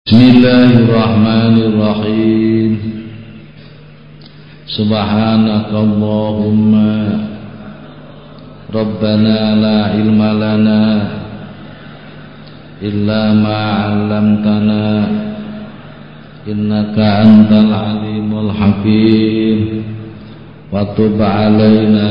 Bismillahirrahmanirrahim. Subhanakallahumma Rabbana la ilma lana illa ma 'allamtana innaka antal alimul hakim wa tub 'alaina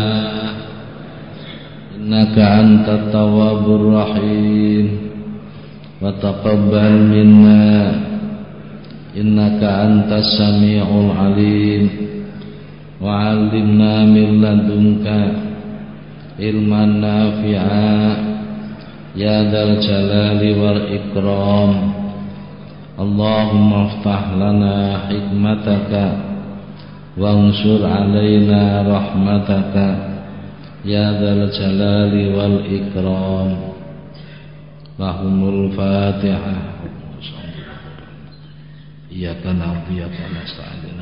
innaka antat tawwabur rahim wa taqabbal minna innaka antas sami'ul alim wa 'allimna min ladunka ilman nafi'a ya dzal jalali wal ikram. Allahumma iftah lana hikmataka wansur 'alaina rahmataka ya dzal jalali wal ikram. Lahumul Fatihah. Iyyaka na'budu wa iyyaka nasta'in.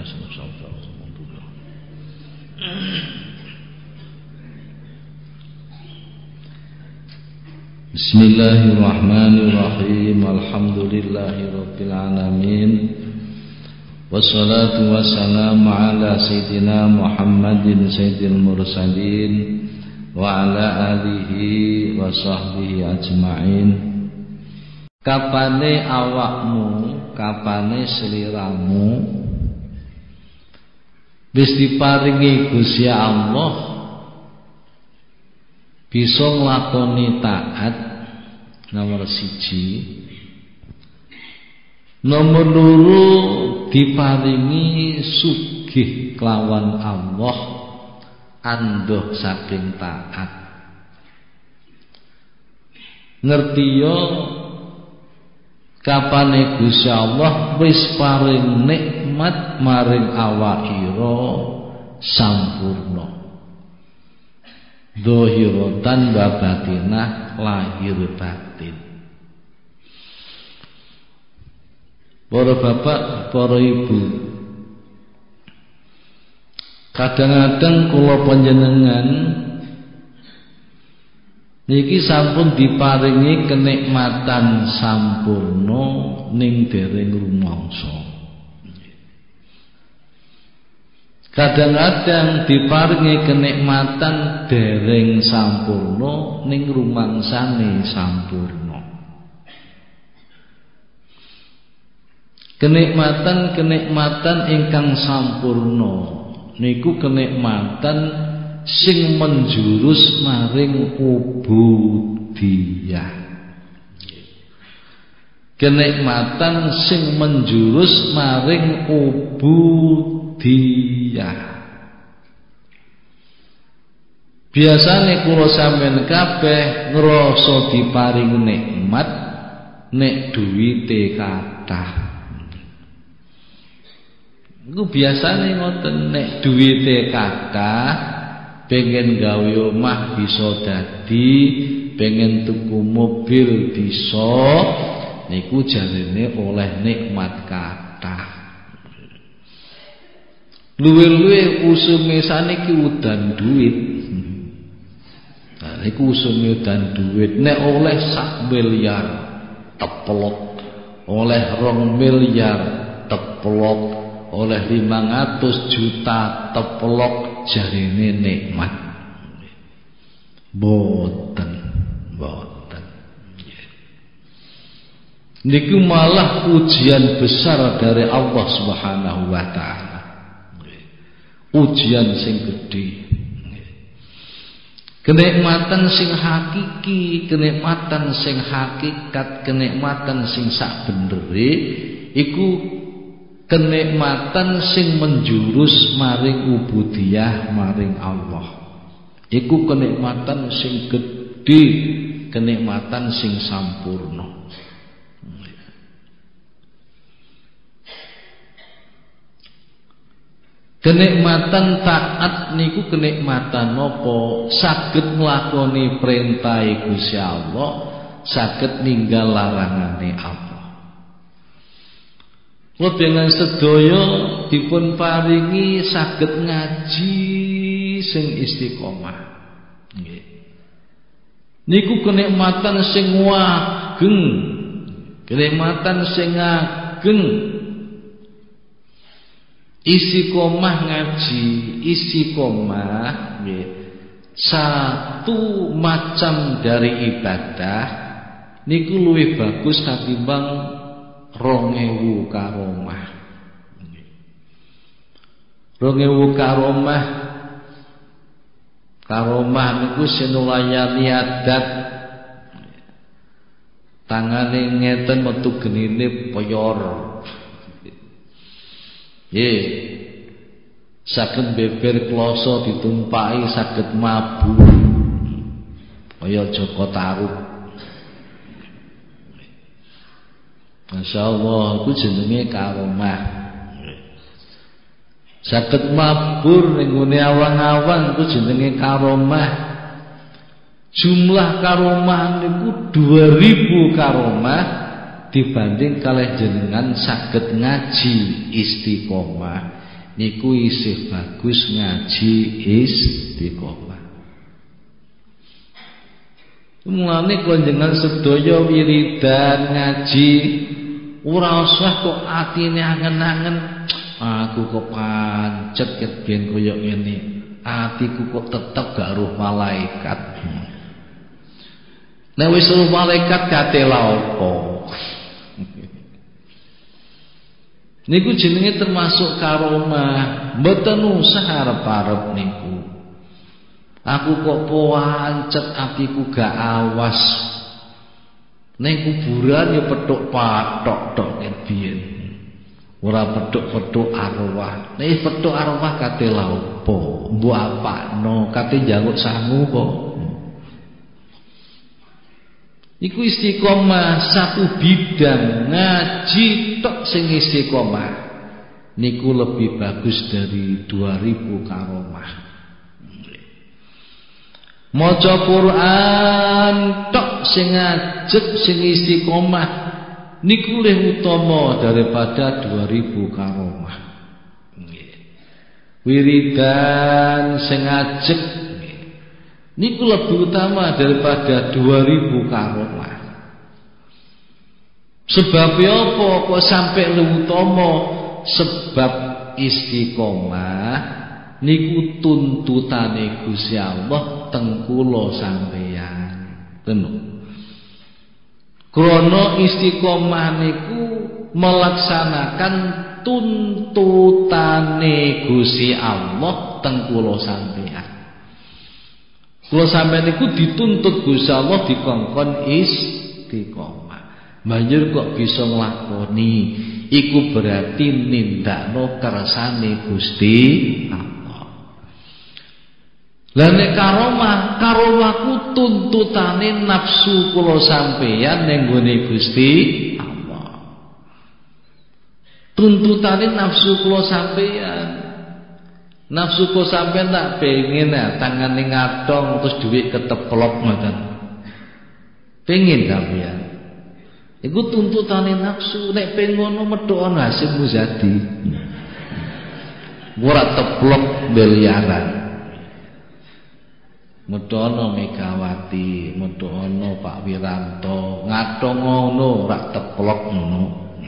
Bismillahirrahmanirrahim. Alhamdulillahirabbil alamin. Wassalatu wassalamu ala sayyidina Muhammadin sayyidil mursalin wa ala alihi wa sahbihi ajma'in. Kapane awakmu, kapane sliramu wis diparingi Gusti Allah bisa nglakoni taat, nomor 1. Nomor 2 diparingi sugih kelawan Allah anduh saking taat. Ngerti yo kapane Gusti Allah wis paring nikmat maring awakira sampurna. Zahiratan wa batinah, lahir batin. Para bapak, para ibu, kadang-kadang kula panjenengan niki sampun diparingi kenikmatan sampurna ning dereng rumangsa. Kadang-kadang diparingi kenikmatan dereng sampurna ning rumangsane sampurna. Kenikmatan-kenikmatan ingkang sampurna niku kenikmatan sing menjurus maring ubudiyah. Kenikmatan sing menjurus maring ubudiyah. Biasane kula sampeyan kabeh ngrasa diparing nikmat nek duwite kathah. Iku biasane ngoten, nek duwite kathah pengen gawe omah bisa dadi, pengen tuku mobil bisa, niku jarene oleh nikmat kathah. Luwih-luwih usume saniki udan duit. Nah, niku usume udan duit. Nek oleh 1 miliar teplok, oleh 2 miliar teplok, oleh 500 juta teplok, jarine nikmat. Boten. Niku malah ujian besar dari Allah Subhanahu wa taala. Ujian sing gedhe. Kenikmatan sing hakiki, kenikmatan sing hakikat, kenikmatan sing sak bendere iku kenikmatan sing menjurus maring ubudiyah maring Allah. Iku kenikmatan sing gedhe, kenikmatan sing sampurna. Kenikmatan taat niku kenikmatan napa? Saged nglakoni perintah Gusti Allah, saged ninggal larangane Allah. Dengan sedaya dipun paringi saged ngaji sing istiqomah. Nggih. Niku kenikmatan sing ageng, kenikmatan sing ageng istiqomah ngaji, istiqomah nggih, satu macam dari ibadah niku luwih bagus katimbang 2000 karomah. 2000 karomah, karomah niku senulayani adat, tangane ngeten metu genine peyor. Nggih. Saged beber kloso ditumpaki, saged mabur. Kaya Joko Tarub. Masyaallah, itu jenenge karomah. Saged mabur ning ngene awang-awang itu jenenge karomah. Jumlah karomah niku 2000 karomah dibanding kalih jenengan saged ngaji istiqomah. Niku isih bagus ngaji istiqomah. Mulane konjengan sedaya wiridan ngaji ora usah kok atine angen-angen, aku kok pancet ket ben koyo ngene. Atiku kok tetep gak roh malaikat. Nek wis roh malaikat kate lha opo? Niku jenenge termasuk karomah, mboten usah arep-arep niku. Aku kok pancet atiku gak awas. Ning kuburan ya petuk patok tok biyen. Ora petuk-petuk arwah. Nek petuk arwah kate lha opo? Mbok apakno kate njaluk sangu kok. Iku istiqomah satu bidang ngaji tok sing istiqomah niku lebih bagus dari 2000 karomah. Maca Quran tok sing ngajeg sing istiqomah niku luwih utama daripada 2000 karomah. Wiridan sing ngajeg niku lebih utama daripada 2000 karomah. Sebab apa kok sampai lebih utama? Sebab istiqomah niku tuntutane Gusti Allah teng kula sampeyan. Tenan. Krana istiqomah niku melaksanakan tuntutane Gusti Allah teng kula sampeyan. Kula sampeyan niku dituntut Gusti Allah dikongkon istiqomah. Banjur kok bisa nglakoni, iku berarti nindakno kersane Gusti Allah. Lah nek karomah ku tuntutane nafsu kula sampeyan ning gone Gusti Allah. Tuntutane nafsu kula sampeyan. Nafsu kok sampean tak pengen tangane ngadong terus dhuwit keteplok ngoten. Pengen sampean. Iku tuntutane nafsu, nek pengen ngono medhok ana hasil muzadi. Ora teplok miliaran. Medhok ana Megawati, medhok ana Pak Wiranto, ngadong ngono ora teplok ngono.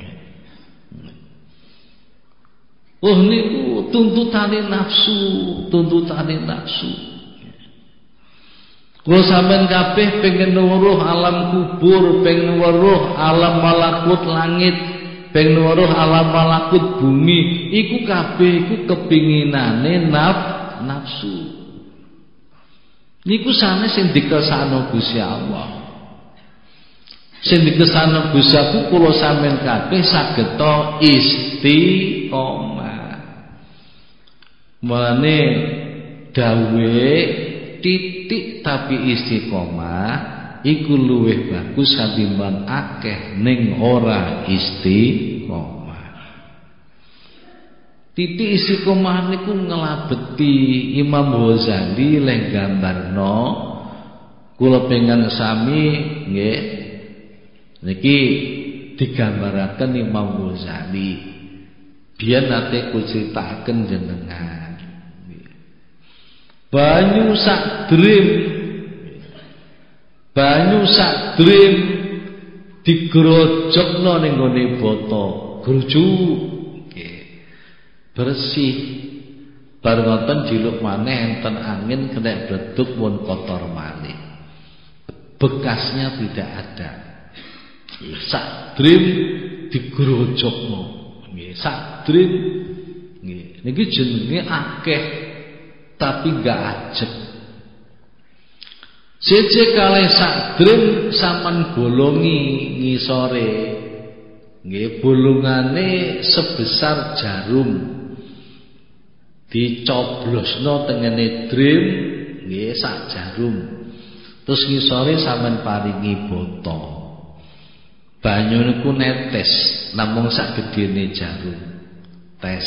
Oh niku tuntutane nafsu, tuntutane nafsu. Kula sampean kabeh pengen weruh alam kubur, pengen weruh alam malakut langit, pengen weruh alam malakut bumi. Iku kabeh iku kepinginane nafsu. Niku sanes sing dikersakno Gusti Allah. Sing dikersakno Gusti Allah kula sampean kabeh saged istiqomah. Mane dawe titik tapi istiqomah iku luwih bagus katimbang akeh ning ora istiqomah. Titik istiqomah niku ngelabeti Imam Ghazali leh gambarno kula pengen sami nggih niki digambaraken Imam Ghazali biyen nate kucritakaken jenengan. Banyu sak dream digrojokno ning gone boto. gruju bersih. Bar ngoten diluk maneh enten angin kena bleduk pun kotor malih. Bekasnya tidak ada. Sak drim digrojokno. Nggih, sak drim nggih. Niki jenenge akeh tapi enggak ajeg. Siji kalih sak drim sampean bolongi ngisore. Nggih, bolongane sebesar jarum. Dicoblosno tengene drim nggih sak jarum. Terus ngisore sampean paringi botol. Banyu niku netes namung sak gedene jarum. Tes.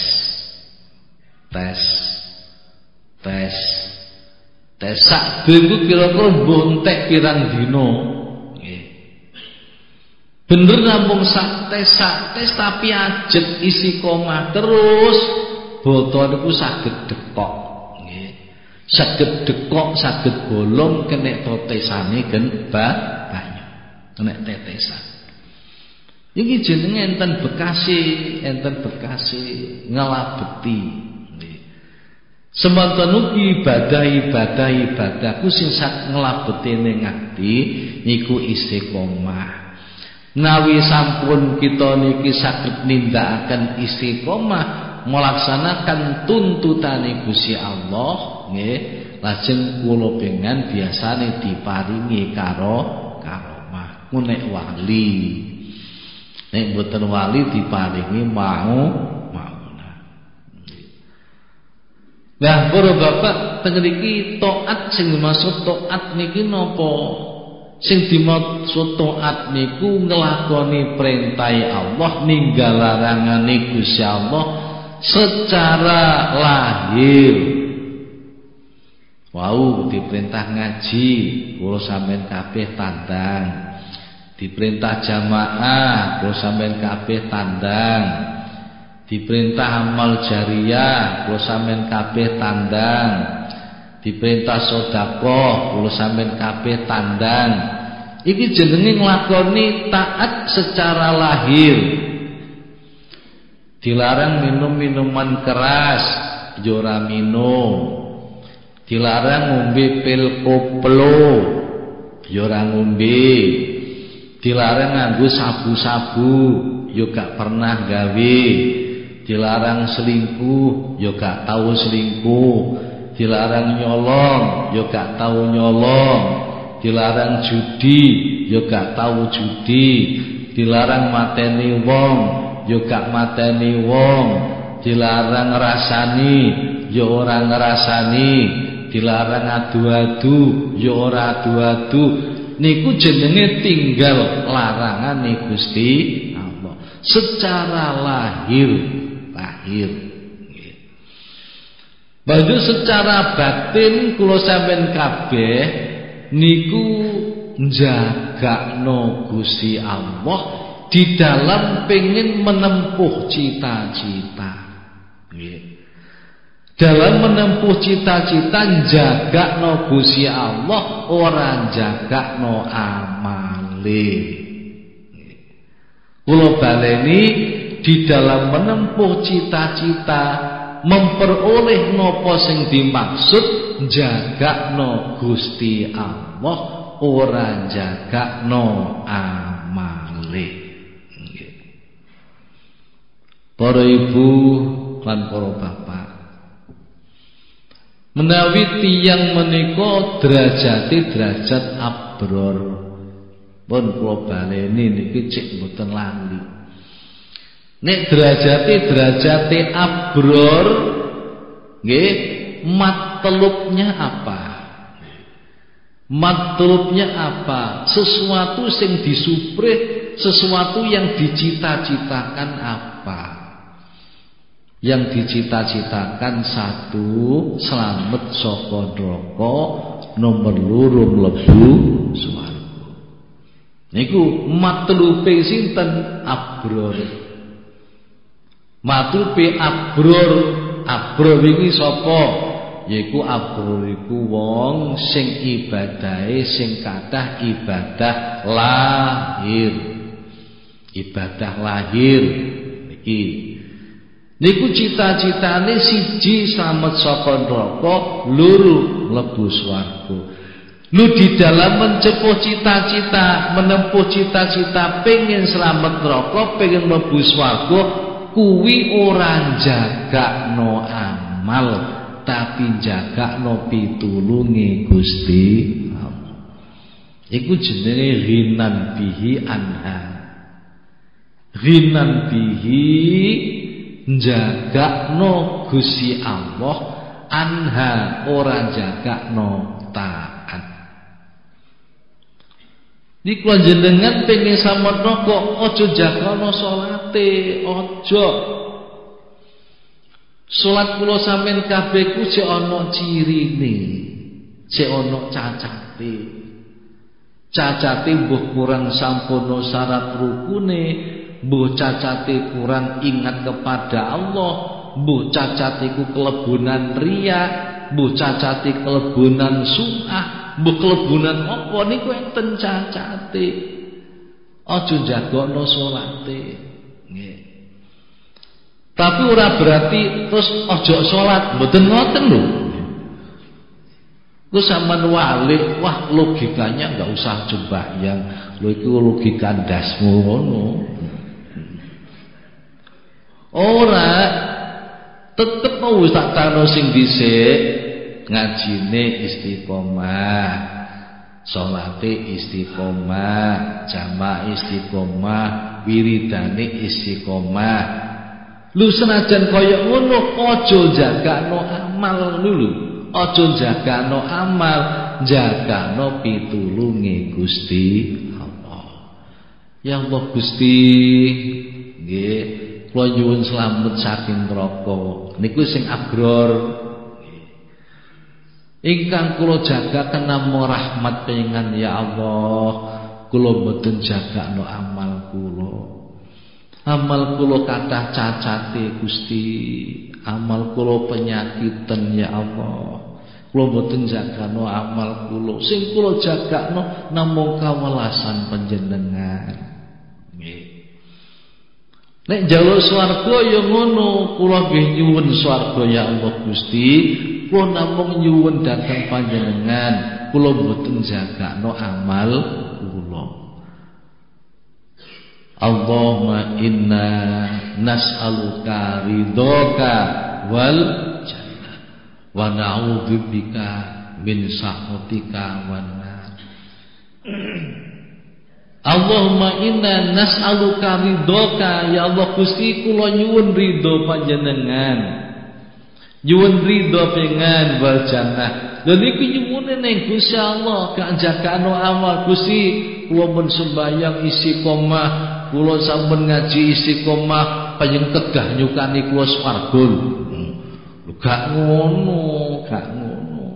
Sak drim ku kira-kira mbontek pirang dina. Nggih. Bener namung sak tes tapi ajeg isi koma terus. Botol niku saged dekok, nggih. Saged dekok, saged bolong kena tetesane gen banyu. Kena tetesan. Iki jenenge enten bekasi ngelabeti. Nggih. Semanten ugi ibadah-ibadah ku sing sak ngelabeti ning ati niku istiqomah. Nawi sampun kita niki saged nindakaken istiqomah melaksanakan tuntutan Gusti Allah nggih lajeng kula pengen biasane diparingi karomah nek wali nek mboten wali diparingi mauna. Nah para bapak teng mriki taat sing dimaksud taat niki napa? Sing dimaksud taat niku nglakoni perintah Allah ninggal larangane Gusti Allah secara lahir. Wau diperintah ngaji kula sampean kabeh tandang. Diperintah jamaah kula sampean kabeh tandang. Diperintah amal jariyah kula sampean kabeh tandang. Diperintah sedekah kula sampean kabeh tandang. Iki jenenge nglakoni taat secara lahir. Dilarang minum minuman keras, ora minum. Dilarang ngombe pil koplo, ora ngombe. Dilarang nganggo sabu-sabu, yo gak pernah gawe. Dilarang selingkuh, yo gak tau selingkuh. Dilarang nyolong, yo gak tau nyolong. Dilarang judi, yo gak tau judi. Dilarang mateni wong, yo gak mateni wong. Dilarang ngrasani yo ora ngrasani. Dilarang adu-adu yo ora adu-adu. Niku jenenge tinggal larangane Gusti Allah secara lahir. Banjur secara batin kula sampean kabeh niku njagakno Gusti Allah di dalam pengen menempuh cita-cita. Dalam menempuh cita-cita njagakno Gusti Allah ora njagakno amale. Kula baleni di dalam menempuh cita-cita memperoleh napa sing dimaksud njagakno Gusti Allah ora njagakno amale. Para ibu lan para bapak, menawi tiyang menika derajate derajat abror, pun kula baleni niki cek mboten lali. Nek derajate abror nggih, matlubnya apa? Matlubnya apa? Sesuatu sing disuprih, sesuatu yang dicita-citakan apa? Yang dicita-citakan satu, selamat saka neraka, nomor loro mlebu swarga. Niku matlube sinten? Abror. Matlube abror. Abror iki sapa? Yaiku abror iku wong sing ibadahe sing kathah ibadah lahir. Ibadah lahir. iki. Niku cita-citane siji slamet saka neraka, loro mlebu swarga. Lu di dalam mencepuh cita-cita, menempuh cita-cita pengen selamat neraka, pengen mlebu swarga, kuwi ora jagakno amal, tapi jagakno pitulunge Gusti Allah. Iku jenenge ghinan bihi anha. Ghinan bihi jagakno Gusti Allah, anha ora jagakno taat. Niku jenengan pengen selamat neraka, aja jagakno salate, aja. Salat kula sampean kabeh ku sik ana cirine, sik ana cacate. Cacate mbuh kurang sampurna syarat rukune, mbuh cacate kurang ingat kepada Allah, mbuh cacate ku kelebunan riya, mbuh cacate kelebunan sum'ah, mbuh kelebunan apa niku enten cacate. Aja jagokno salate. Nggih. Tapi ora berarti terus ojo salat, mboten ngoten lho. Ku sampean walik, wah logikanya enggak usah sembahyang. Lho iku logika ndasmu ngono. Ora tetep mau tak tano sing dhisik, ngajine istiqomah, salate istiqomah, jamaah istiqomah, wiridane istiqomah. Lu senajan kaya ngono aja jagakno amal lho. Aja jagakno amal, jagakno pitulunge Gusti Allah. Ya Allah Gusti, nggih, kula nyuwun slamet saking neraka. Niku sing abror. Ingkang kula jagaken namung rahmat pengen ya Allah. Kula mboten jagakno amal kula. Amal kula kathah cacate Gusti, amal kula penyakiten ya Allah. Kula mboten jagakno amal kula, sing kula jagakno namung kawelasan panjenengan. Nggih. Nek njaluk swarga ya ngono, kula nggih nyuwun swarga ya Allah Gusti, kula namung nyuwun dhateng panjenengan, kula mboten jagakno amal kula. Allahumma inna nas'aluka ridhoka wal jannah wa na'udzubika min sakhatika wan nar. Allahumma inna nas'aluka ridhoka, ya Allah Gusti kula nyuwun ridho panjenengan, nyuwun ridho pengen wal jannah. Lha niku nyuwune ning Gusti Allah, gak jagakno amal Gusti. Kula men sembahyang istiqomah, kula sampun ngaji istiqomah, panjang tegah nyukani kula swarga. Gak ngono, gak ngono.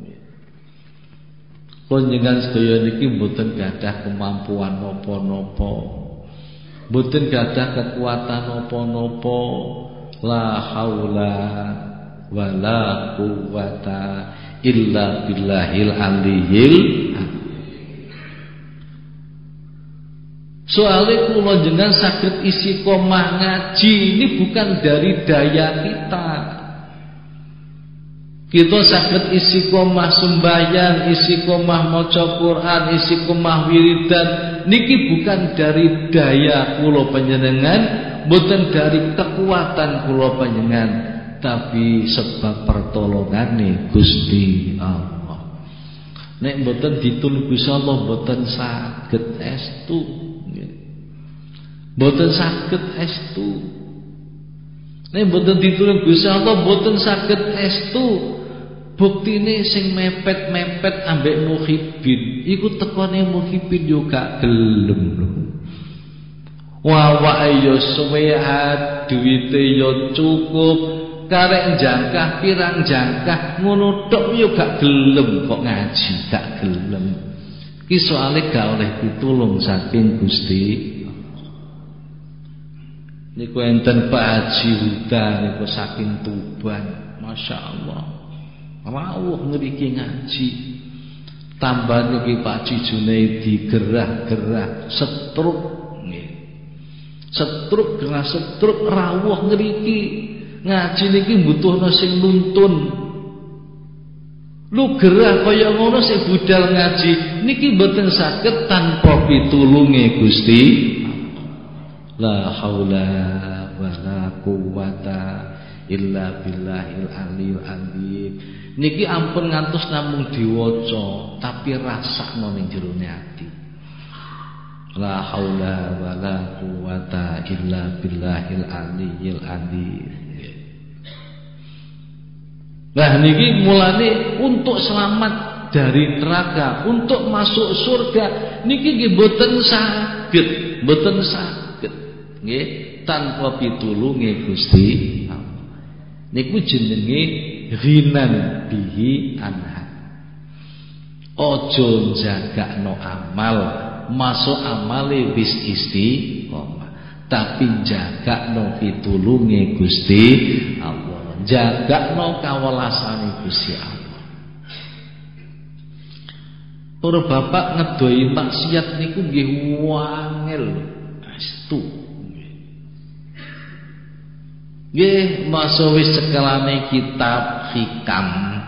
Panjenengan sedaya niki mboten gadah kemampuan napa-napa, mboten gadah kekuatan napa-napa. La haula wala quwata illa billahil aliyil. Soalnya kula jenengan saged istiqomah ngaji ini bukan dari daya kita. Kita saged istiqomah sembahyang, istiqomah maca Quran, istiqomah wiridan niki bukan dari daya kula panjenengan, boten dari kekuatan kula panjenengan, tapi sebab pertolongane Gusti Allah. Nek boten ditulung Gusti Allah boten saged estu. Boten saged estu. Nek boten ditulung Gusti Allah boten saged estu. Buktine sing mepet-mepet ambek muhibin iku tekone muhibin yo gak gelem lho. Awake yo suwehat, duwite yo cukup, karek jangkah pirang jangkah ngono tok yo gak gelem kok ngaji, gak gelem. Ki soalé gak oleh pitulung saking Gusti. Niku enten Pak Haji Huda niku saking Tuban, masyaallah. Rawuh ngriki ngaji. Tambah niki Pak Haji Junaidi gerah-gerah setruk nggih. Setruk gerah setruk rawuh ngriki. Ngaji niki mbutuhna sing nuntun. Lu gerah kaya ngono sing budal ngaji niki mboten saged tanpa pitulunge Gusti. La haula wala quwata illa billahil aliyil azim. Niki ampun ngantos namung diwaca tapi rasakno ning jerone ati. La haula wala quwata illa billahil aliyil azim. Nah niki mulane untuk selamat dari neraka, untuk masuk surga niki nggih mboten saged, mboten saged nggih tanpa pitulunge Gusti Allah. Niku jenenge ghinan bihi anha. Ojo jagakno amal, masuk amale wis istiqomah, tapi jagakno pitulunge Gusti Allah. Jagakno kawelasane Gusti Allah. Para bapak ngedoi maksiat niku nggih wangel astu. Nggih masa wis sekelane kitab hikam.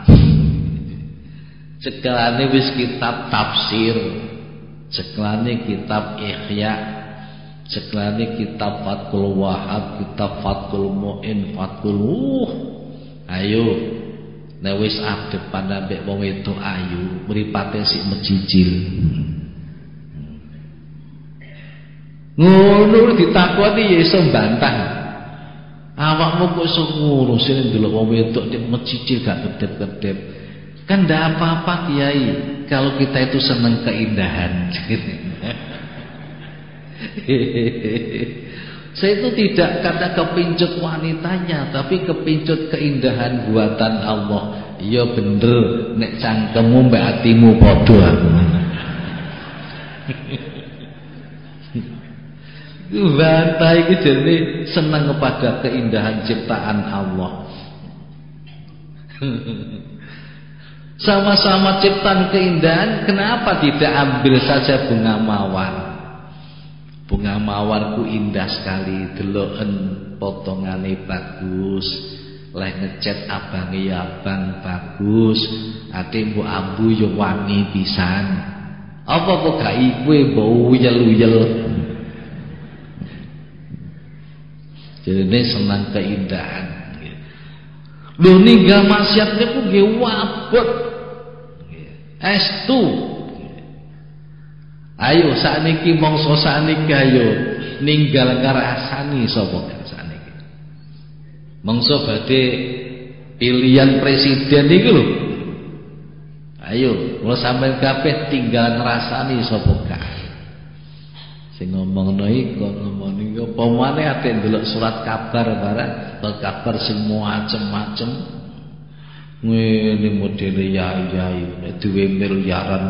Sekelane wis kitab tafsir. Sekelane kitab Ihya. Sekelane kitab Fathul Wahab, kitab Fathul Mu'in, Fathul ayo nek wis adepan ambek wong wedok ayu mripate sik mejijil. Ngono ditakoni ya iso mbantah. Awakmu kok iso ngono sing ndelok wong wedok nek mejijil gak kedep-kedep. Kan ndak apa-apa Kiai kalau kita itu seneng keindahan. Saya itu tidak kata kepincut wanitanya, tapi kepincut keindahan buatan Allah. Iya bener, nek cangkemmu mbak atimu padha. Bantai iki jenenge seneng kepada keindahan ciptaan Allah. Sama-sama ciptaan keindahan, kenapa tidak ambil saja bunga mawar? Bunga mawarku indah sekali, deloken potongane bagus, leh ngecat abange ya abang bagus, ate mbok ambu yo wangi pisan. Apa kok gak iku mbok uyel-uyel. Jadi senang keindahan. Lho ninggal maksiat niku nggih wabot. Estu. Ayo sakniki mongso sakniki ayo ninggal ngrasani sapa sakniki. Mongso badhe pilihan presiden iki lho. Ayo, kula sampeyan kabeh tinggal ngrasani sapa kae. Sing ngomongno iku ngomong iki apa maneh ate ndelok surat kabar barang, kabar sing macem-macem. Ngene modele yai-yai nek duwe miliaran.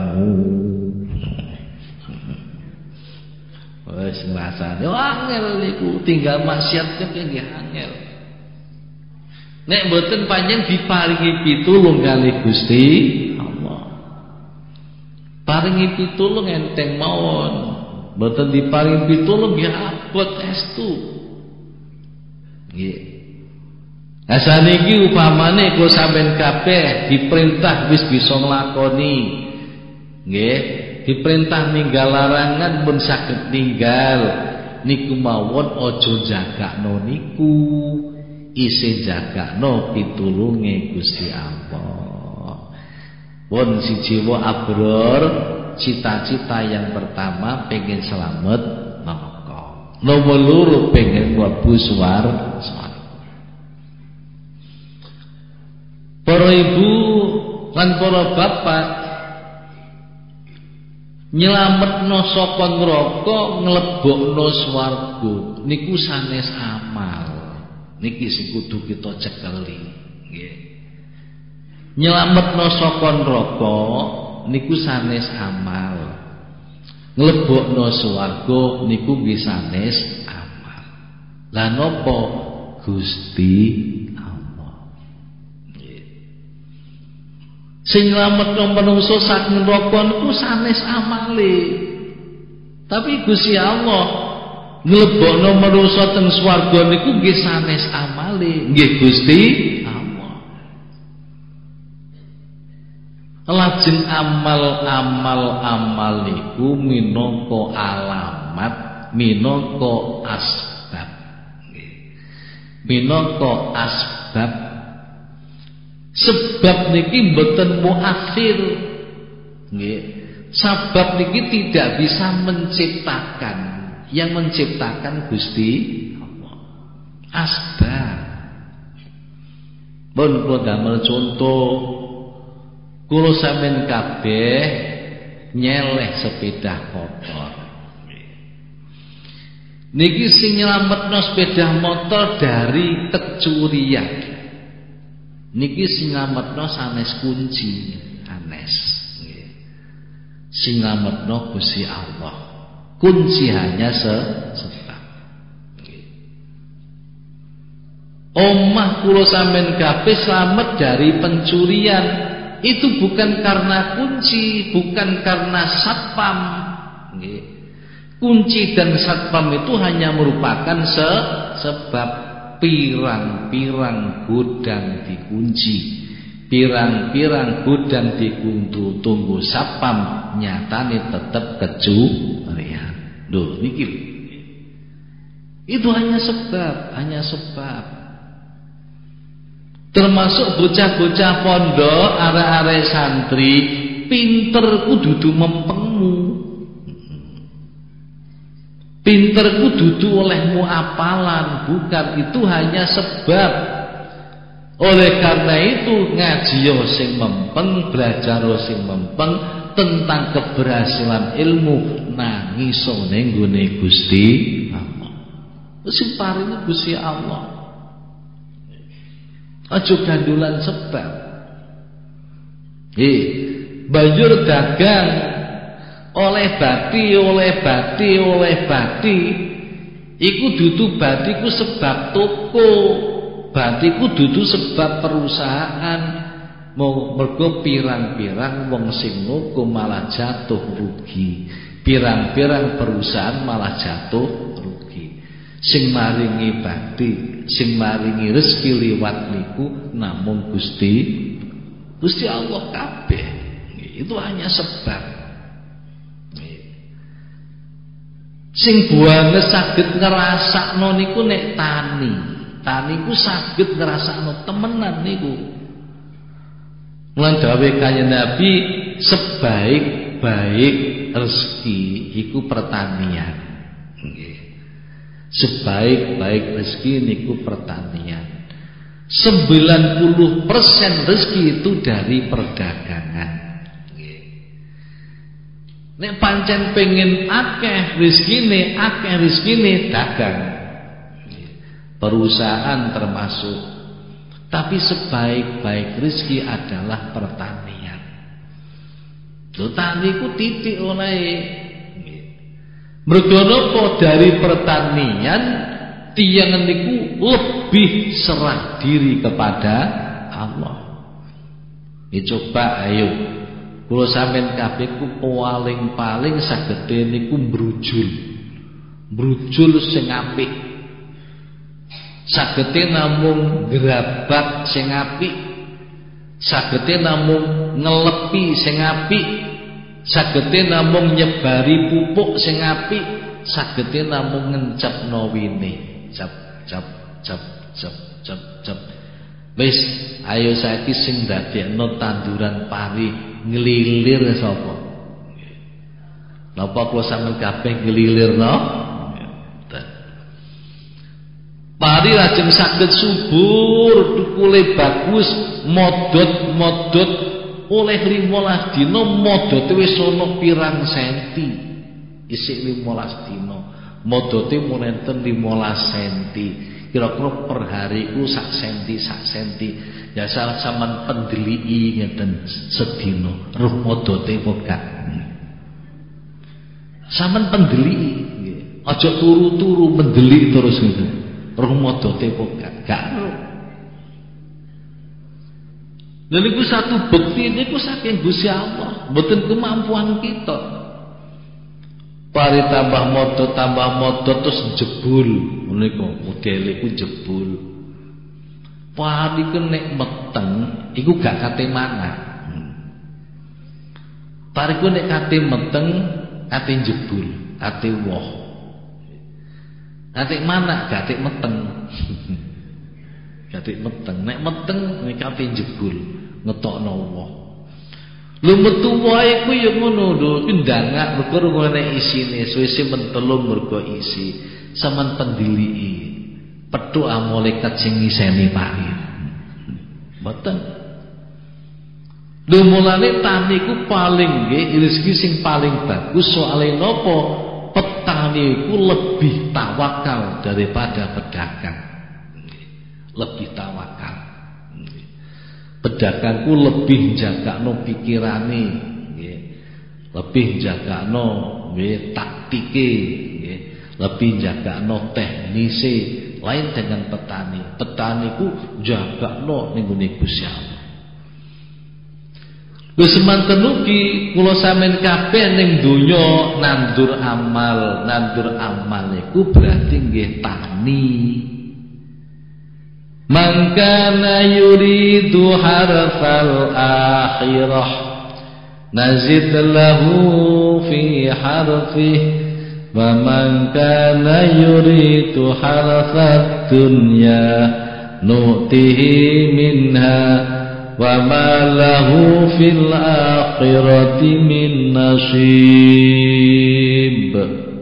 Wes ngrasane angel niku tinggal maksiatnya nggih angel. Nek mboten panjang diparingi pitulung kalih Gusti Allah. Paringi pitulung enteng mawon. Mboten diparingi pitulung nggih abot estu. Nggih. Asaniki upamane kula sampean kabeh diperintah wis bisa nglakoni. Nggih. Diperintah ninggal larangan pun saged ninggal niku mawon aja jagakno niku isih jagakno pitulunge Gusti Allah. Pun siji wae abror cita-cita yang pertama pengen selamat neraka. Nomor loro pengen mlebu swarga. Para ibu lan para bapak nyelametno saka neraka nglebokno swarga niku sanes amal. Niki sing kudu kita cekeli nggih. Nyelametno saka neraka niku sanes amal. Nglebokno swarga niku nggih sanes amal. Lah napa Gusti Allah? Nggih. Sing nyelametno manungsa saking neraka niku sanes amale. Tapi Gusti Allah Nglebokno manusa teng swarga niku nggih sanes amale, nggih Gusti Allah. Lajeng amal niku minangka alamat, minangka asbab. Minangka asbab. Sebab niki mboten muakhir. Nggih. Sebab niki tidak bisa menciptakan. Yang menciptakan Gusti Allah. Asbab. Pun kula damel contoh, kula sampeyan kabeh nyeleh sepeda motor. Niki sing nyelametno sepeda motor dari kecurian. Niki sing nyelametno sanes kunci, sanes. Sing nyelametno Gusti Allah. Kunci hanya sebab. Omah kula sampeyan kabeh selamat dari pencurian. Itu bukan karena kunci, bukan karena satpam. Nggih. Kunci dan satpam itu hanya merupakan sebab. Pirang-pirang gudang dikunci, pirang-pirang gudang dikuntu, tunggu satpam, nyatane tetap kecurian. Lho niki. Itu hanya sebab. Termasuk bocah-bocah pondok, arek-arek santri, pinter kudu mempengmu. Pinterku dudu olehmu apalan, bukan, itu hanya sebab. Oleh karena itu ngaji sing mempeng, belajar sing mempeng tentang keberhasilan ilmu nangis ning nggone Gusti Allah. Sing paringi Gusti Allah. Aja gandulan sebab. Banjur dagang oleh bati iku dudu batiku sebab toko, batiku dudu sebab perusahaan. Mergo pirang-pirang wong sing nuku malah jatuh rugi, pirang-pirang perusahaan malah jatuh rugi. Sing maringi bati, sing maringi rezeki liwat niku namung Gusti Allah kabeh. Itu hanya sebab. Sing buane saged ngrasakno niku nek tani ku saged ngrasakno temenan niku. Lan dawuh Kanjeng Nabi, sebaik-baik rezeki iku pertanian. Nggih. Sebaik-baik rezeki niku pertanian. 90% rezeki itu dari perdagangan. Nek pancen pengen akeh rezekine dagang, perusahaan termasuk. Tapi sebaik-baik rezeki adalah pertanian. Tani ku titik oleh. Mergo napa dari pertanian tiyang niku lebih serah diri kepada Allah. Coba ayo. Kula sampeyan kabeh ku paling sagede niku brujul sing apik. Sagede namung gerabak sing apik. Sagede namung ngelepi sing apik. Sagede namung nyebari pupuk sing apik. Sagede namung ngencepno wine. Cep. Wis, ayo saiki sing dadekno tanduran pari ngelilir sapa? Napa kula sampeyan kabeh ngelilirno? Pari lajeng saged subur, tukule bagus, modot oleh 15 dina modote wis ana pirang senti. Isih 15 dina. Modote mun enten 15 senti. Kira-kira per hari ku sak senti. Ya salah sampean pendeliki ngeten sedina roh modote kok gak. Sampean pendeliki nggih. Aja turu-turu mendelik terus ngeten. Roh modote kok gak. Lha niku satu bukti niku saking Gusti Allah, mboten kemampuan kita. mari tambah modo terus jebul. Ngono iku modele iku jebul. Pari ku nek meteng iku gak kate mana. Pari ku nek kate meteng kate jebul, kate woh. Kate mana gak kate meteng. Kate meteng, nek meteng nek kate jebul, ngetokno woh. Lu metu wae ku ya ngono lho, ndangak mergo ngene isine, suwe-suwe mentelo mergo isi, sampean pendiliki. Petuk malaikat sing ngiseni pari. Mboten. Lho mulane tani ku paling nggih rezeki sing paling bagus soalé napa? Petani ku lebih tawakal daripada pedagang. Lebih tawakal. Pedagangku lebih jagakno pikirane, nggih. Lebih jagakno nggih taktike, nggih. Lebih jagakno teknise. Lain dengan petani. Petaniku jagakno ning ngene Gusti Allah. Wis semanten ugi kula sampeyan kabeh ning donya nandur amal. Nandur amal iku berarti nggih tani. Man kana yuridu harfal akhirah nazid lahu fi harfihi wa man kana yuridu harfad dunya nu'tihi minha wa ma lahu fil akhirati min nasib.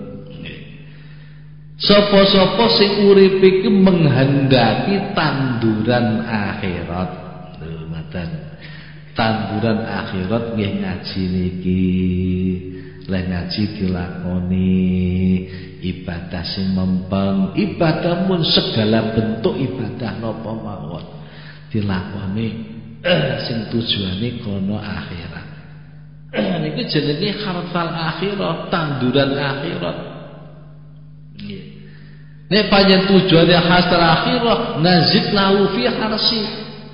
Sopo-sopo sing urip iki menghendaki tanduran akhirat. Lho ngoten. Tanduran akhirat nggih ngaji niki. Lah ngaji dilakoni ibadah sing mempeng, ibadah mun segala bentuk ibadah napa mawon dilakoni sing tujuane kono akhirat. Niku jenenge harfal akhirat, tanduran akhirat. Nggih. Nek panjen tujuane hasil akhirah nazid lahu fi harsi.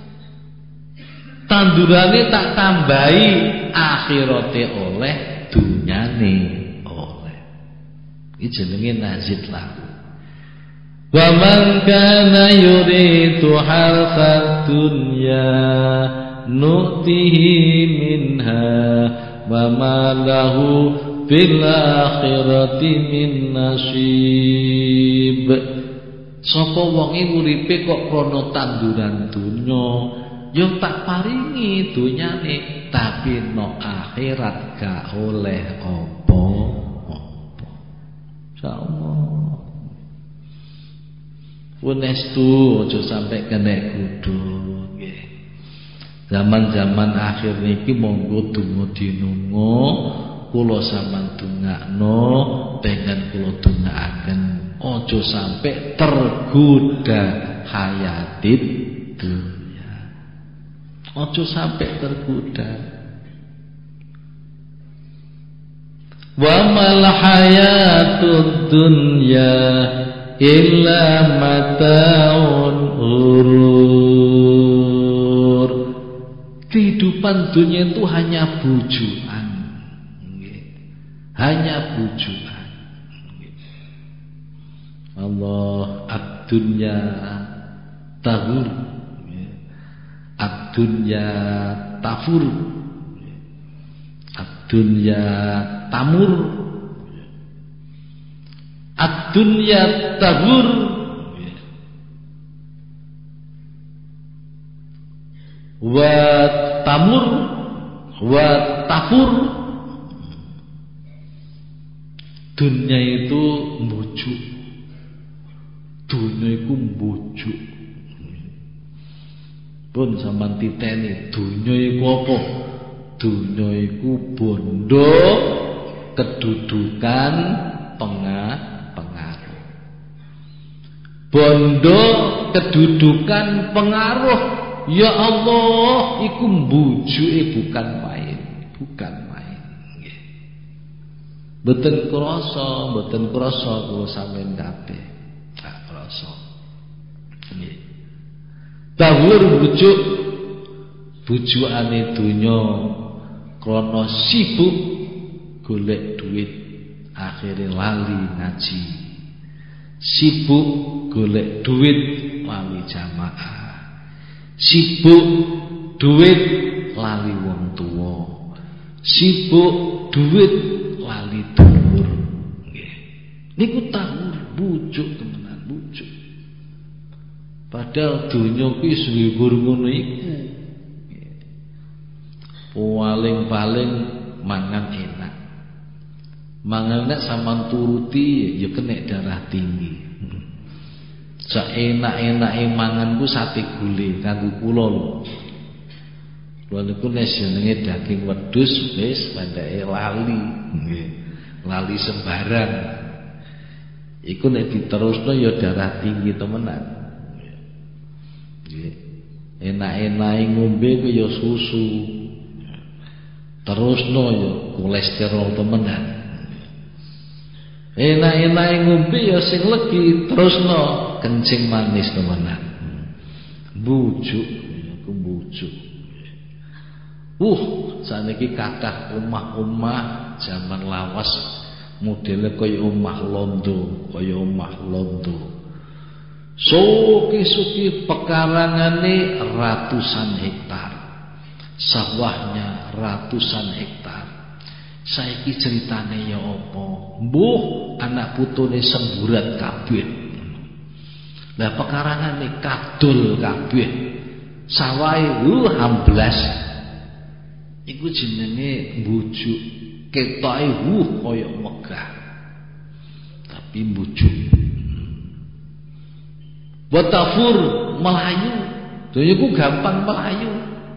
Tandurane tak tambahi akhirate oleh dunyane oleh. Iki jenenge nazid lahu. Wa man kana yuridu harfad dunya nu'tihi minha wa ma lahu fil akhirati min nasib. Sapa wonge uripe kok krana tanduran donya, ya tak paringi donyane, tapi no akhirat gak oleh apa-apa. Insyaallah. Punestu aja sampai kena kudu nggih. Zaman-zaman akhir niki monggo donga dinunga. Kula sampean dongakno pengen kula dongakaken aja sampai tergoda hayatid dunya. Aja sampai tergoda. Wa mal hayatud dunya illa mataun ghurur. Kehidupan dunia itu hanya bujukan. Hanya bujukan. Allah ad-dunya tahur, ad-dunya tafur, ad-dunya tamur, ad-dunya tahur, wa tamur wa tafur. Dunia itu mbujuk. Dunia itu mbujuk. Pun sampean titeni dunia iku apa? Dunia iku bondo kedudukan pengaruh. Bondo kedudukan pengaruh. Ya Allah, iku mbujuke bukan main, bukan main. Mboten krasa kula sampeyan kabeh. Tak krasa. Nggih. Tawur bujuk bujukane donya krana sibuk golek duit akhirnya lali ngaji. Sibuk golek duit lali jamaah. Sibuk duit lali wong tuwa. Sibuk duit lali dulur. Nggih. Niku tawur bujuk temenan bujuk. Padahal donya kuwi suwur ngono iku. Paling mangan enak. Mangan enak sampean turuti ya kena darah tinggi. Saenak-enake mangan ku sate gule kanggo kula lho. Kula niku nek jenenge daging wedhus wis pandake lali. Nggih. Lali sembarang. Iku nek diterusno ya darah tinggi temenan. Nggih. Enak-enake ngombe ku ya susu. Terusno ya kolesterol temenan. Enak-enak ngombe ya sing legi terusno kencing manis temenan. Bujuk ya ku bujuk. Saniki kathah omah-omah zaman lawas modele kaya omah londo, Suki-suki pekarangane ratusan hektar. Sawahnya ratusan hektar. Saiki ceritane ya apa? Mbuh anak putune semburat kabeh. Lah pekarangane kadul kabeh. Sawahe amblas. Iku jenenge mbujuk. Ketoke kaya megah. Tapi mbujuk. Watafur melayu. Donya ku gampang melayu.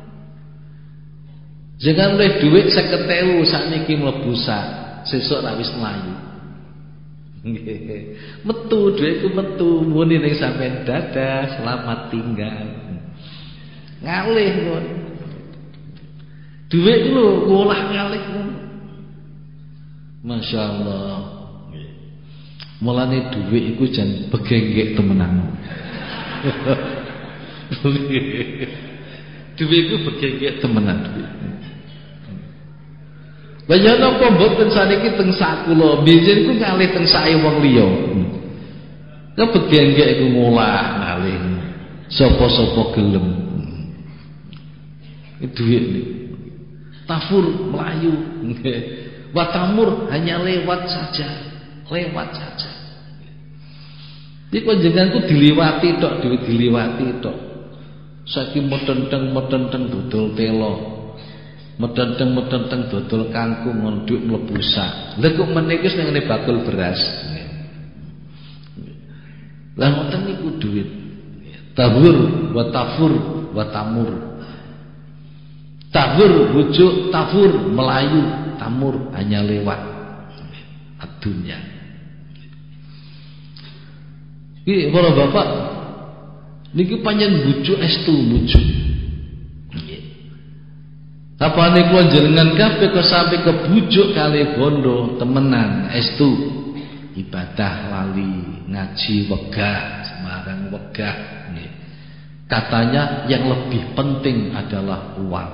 Jangan oleh duit 50.000 sakniki mlebu sak, sesuk ra wis mlayu. Metu dhuwitku metu muni ning sampean dadah selamat tinggal. Ngalih ngono. Dhuwit lho ngolah ngalih ngono. Masyaallah. Mulane dhuwit iku jan begenggek temenan. Dhuwit iku begenggek temenan dhuwit. Banyak napa mboten saniki teng sak kula, biyen iku ngalih teng sake wong liya. Kebegenggek iku ngolah ngalih. Sapa-sapa gelem. Itu dhuwit niku. Tafur melayu. Watamur hanya lewat saja. Iki panjenenganku diliwati tok, dhuwit diliwati tok. Saiki metenteng dodol telo. Metenteng dodol kangkung nduk mlebu sak. Lha kok meniki wis ning bakul beras. Lah ngoten niku dhuwit. Tabur wa tafur wa tamur. Tabur bujuk, tafur melayu, tamur hanya lewat. Adunya. Iki para bapak niki panjen bujuk estu bujuk. Apane kula jenengan kabeh kok sampe kebujuk kali bondo temenan estu ibadah lali ngaji wegah sembarang wegah nggih. Katanya yang lebih penting adalah uang.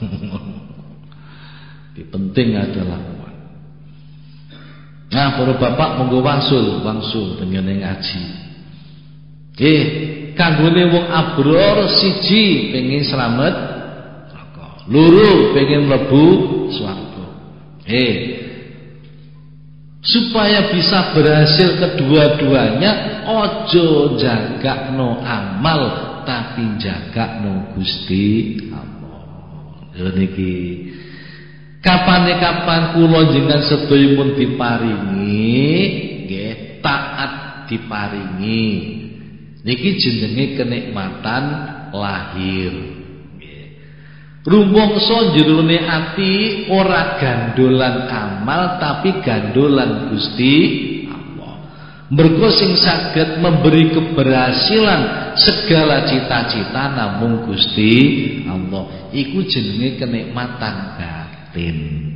Lebih penting adalah uang. Nah, para bapak monggo wangsul dengan ngaji. Nggih, kanggone wong abror siji pengin slamet loro pengen mlebu swarga. Supaya bisa berhasil kedua-duanya ojo jagakno amal tapi jagakno Gusti Allah. Niki kapan kula jenengan sedaya pun diparingi nggih taat diparingi. Niki jenenge kenikmatan lahir. Rumangsa jerone ati ora gandolan amal tapi gandolan Gusti Allah. Mergo sing saged memberi keberhasilan segala cita-cita namung Gusti Allah. Iku jenenge kenikmatan batin.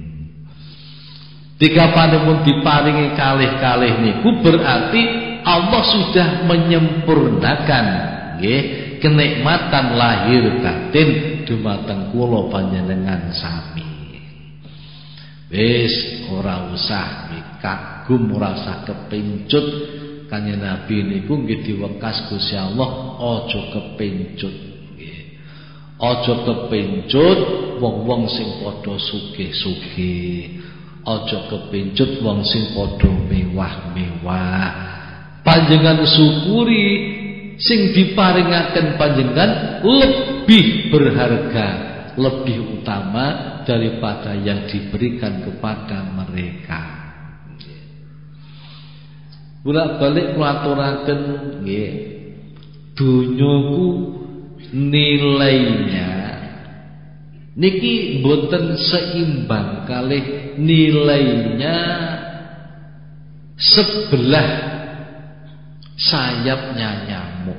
Dikapanipun diparingi kalih-kalih niku berarti Allah sudah menyempurnakan nggih kenikmatan lahir batin dumateng kula panjenengan sami. ora usah kagum, ora usah kepincut. Kanjeng Nabi niku nggih diwekas Gusti Allah aja kepincut nggih. Aja kepincut wong-wong sing padha sugih-sugih. Aja kepincut wong sing padha mewah-mewah. Panjenengan syukuri sing diparingaken panjenengan lebih berharga, lebih utama daripada yang diberikan kepada mereka. Bolak-balik kula aturaken nggih. Donya ku nilainya niki mboten seimbang kalih nilainya sebelah sayapnya nyamuk.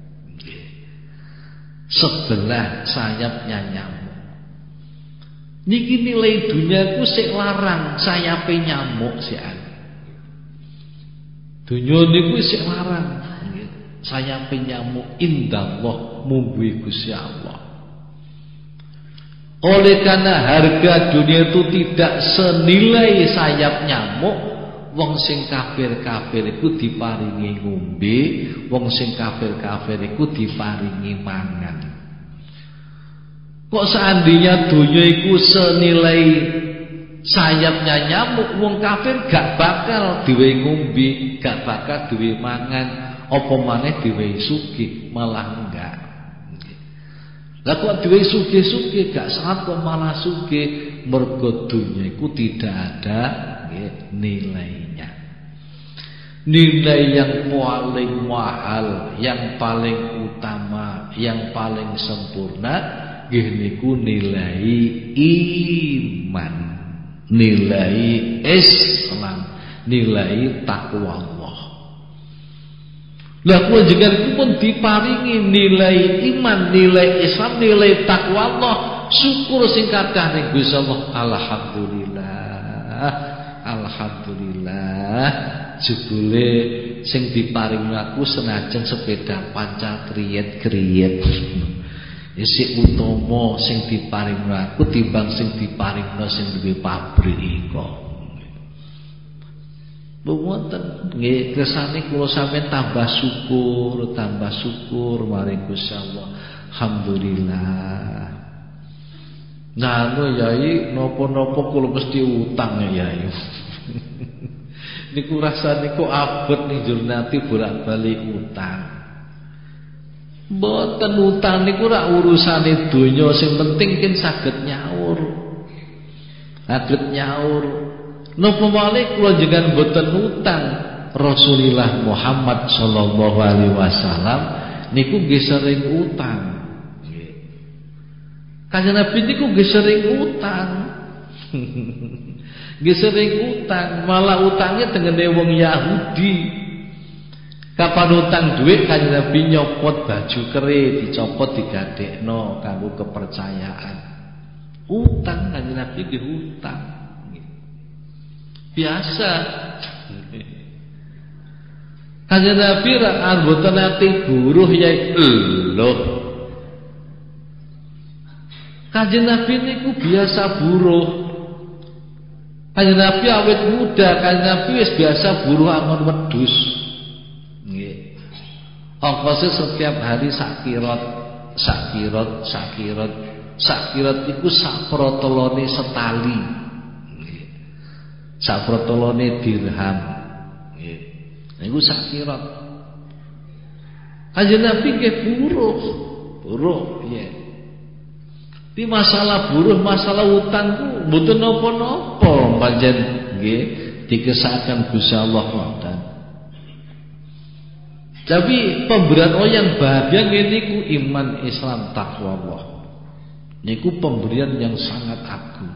Sebelah sayapnya nyamuk. Niki nilai dunia ku sik larang sayape nyamuk sian. Dunia niku sik larang sayape nyamuk indallah mumbuhi Gusti Allah. Oleh karena harga dunia itu tidak senilai sayap nyamuk, wong sing kafir-kafir iku diparingi ngombe, wong sing kafir-kafir iku diparingi mangan. Kok seandainya dunia iku senilai sayapnya nyamuk, wong kafir gak bakal diwehi ngombe, gak bakal diwehi mangan, apa maneh diwehi sugih, malah enggak. Lah kok diwehi sugih-sugih gak saat kok malah sugih, mergo dunya iku tidak ada nilainya. Nilai yang paling mahal, yang paling utama, yang paling sempurna nggih niku nilai iman, nilai Islam, nilai takwa Allah. Lah kula jenengan pun diparingi nilai iman, nilai Islam, nilai takwa Allah. Syukur sing kathah ning Gusti Allah. Alhamdulillah. Alhamdulillah. Jebule sing diparingi aku senajan sepeda pancal kriyet-kriyet. Isih utama sing diparingno aku timbang sing diparingno sing duwe pabrik iko. Wonten nggih kersane kula sampeyan tambah syukur maring Gusti Allah. Alhamdulillah. Nah, Yai napa-napa kula mesti utang ya Yai. Niku rasane kok abot ning jurnati bolak-balik utang. Mboten utang niku ora urusane donya, sing penting kin saged nyaur. Saged nyaur. Napa malih kula jenengan mboten utang. Rasulullah Muhammad sallallahu alaihi wasallam niku nggih sering utang. Nggih. Kanjeng Nabi niku nggih sering utang. Nggih sering utang, malah utangnya tengene wong Yahudi. Kapan utang duit Kanjeng Nabi nyopot baju kere, dicopot digadekno kanggo kepercayaan. Utang Kanjeng Nabi nggih utang. Biasa. Kanjeng Nabi ra mboten nate buruh ya lho. Kanjeng Nabi niku biasa buruh. Kanjeng Nabi awet muda, Kanjeng Nabi wis biasa buruh angon wedhus. Nggih. Ongkose setiap hari sakirot iku sak protolone setali. Nggih. Sak protolone dirham. Nggih. Niku sakirot. Kanjeng Nabi nggih buruh piye. Di masalah buruh, masalah utangku mboten napa-napa pancen nggih dikesakan Gusti Allah wonten. Tapi pemberian yang bahagia niku iman, Islam, takwa Allah. Niku pemberian yang sangat agung.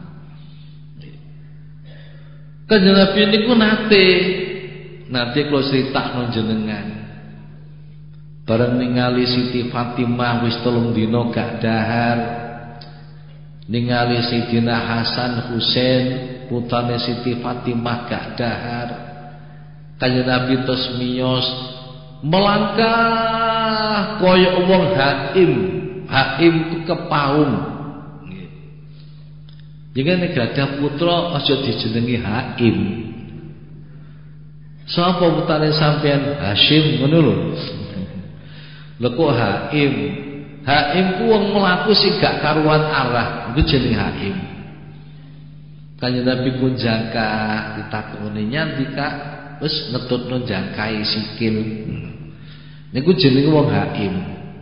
Kanjeng Nabi niku nate kula critakno jenengan. Bareng ningali Siti Fatimah wis 3 dina gak dahar. Ningali Sayyidina Hasan Husain putrane Siti Fatimah gak dahar. Kanjeng Nabi terus miyos melangkah kaya wong haim ku kepaung. Jangan nek gadah putra aja dijenengi Haim. Sapa putane sampean? Hashim ngono lho. Lha kok Haim? Haim ku wong mlaku sing gak karuan arah, iku jeneng Haim. Kanjeng Nabi pun jangka ditakoni nyanti Kak, wis ngetutno jangkai sikil. Niku jenenge wong Haim.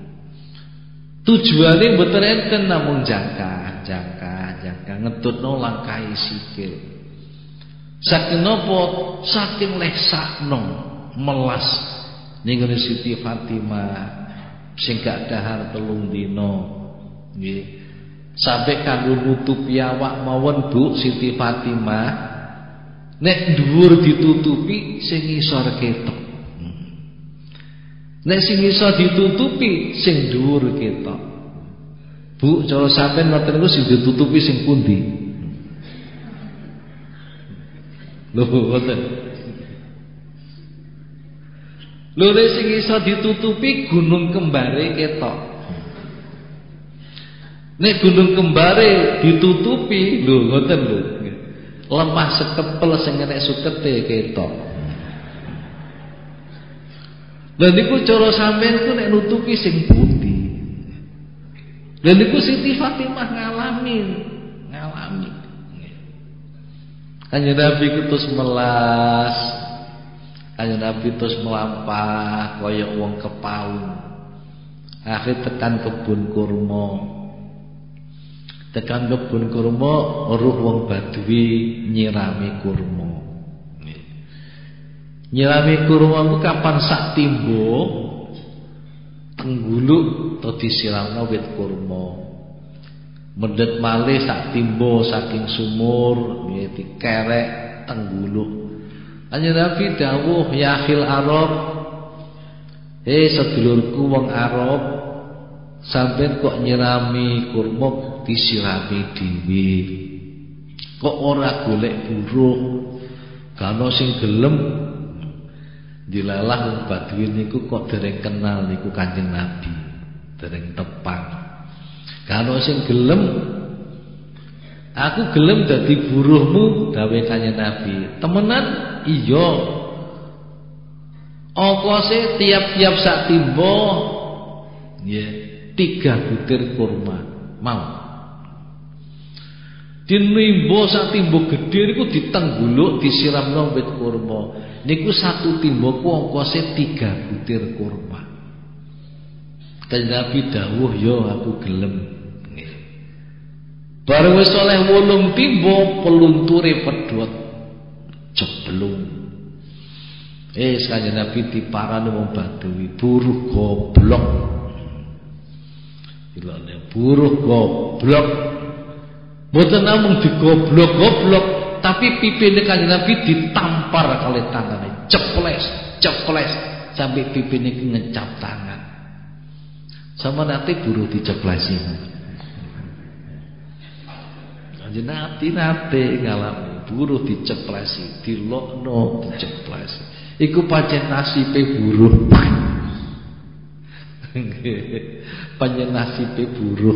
Tujuane mboten enten namung jangka ngetutno langkai sikil. Saking napa? Saking lesakno melas ning ngene Siti Fatimah sing gak dahar 3 dina nggih. Sampai kanggo nutupi awak mawon Bu Siti Fatimah, nek dhuwur ditutupi sing ngisor ketok. Nek sing ngisor ditutupi sing dhuwur ketok. Bu, cara sampean ngoten niku sing ditutupi sing pundi? Lho, ngoten. Lho nek sing ngisor ditutupi gunung kembare ketok. Nek gunung kembare ditutupi, lho ngoten lho. Lemah sekepel sing enek sukete ketok. Lha niku cara sampean ku nek nutupi sing pundi? Lha niku Siti Fatimah ngalami. Kanjeng Nabi terus melas. Kanjeng Nabi terus melampah kaya wong kepaung. Akhir tekan kebun kurma. Tekan kebun kurma, ruh wong Badui nyirami kurma. Nyirami kurma ku kapan sak timbo tengguluk atau disiramno wit kurma. Mendet malih sak timbo saking sumur nggih dikerek tengguluk. Kanjeng Nabi dawuh ya khil Arab, sedulurku wong Arab, sampeyan kok nyirami kurma disirami dhewe. Kok ora golek buruh, kana sing gelem dilalah wong Badui niku kok dereng kenal niku Kanjeng Nabi, dereng tepang. Kana sing gelem, aku gelem dadi buruhmu, dawuh Kanjeng Nabi. Temenan? Iya. Ongkose tiap-tiap sak timbo nggih 3 butir kurma. Mau. Dinimbo sak timbo gedhe niku ditengguluk disiramno wit kurma. Niku 1 timbo ku ongkose 3 butir kurma. Kanjeng Nabi dawuh, "Ya aku gelem." Nggih. Bareng wis oleh 8 timbo pelunture pedhot jeblung. Kanjeng Nabi diparani wong Badui, buruh goblok. Ilane buruh goblok. Mboten namung digoblok-goblok, tapi pipine Kanjeng Nabi ditampar kali tangane, ceples sampai pipine ngecap tangan. Sama nanti buruh diceplesi. Kanjeng Nabi nate ngalami buruh diceplesi, dilokno diceplesi. Iku pancen nasibe buruh. Pancen nasibe buruh.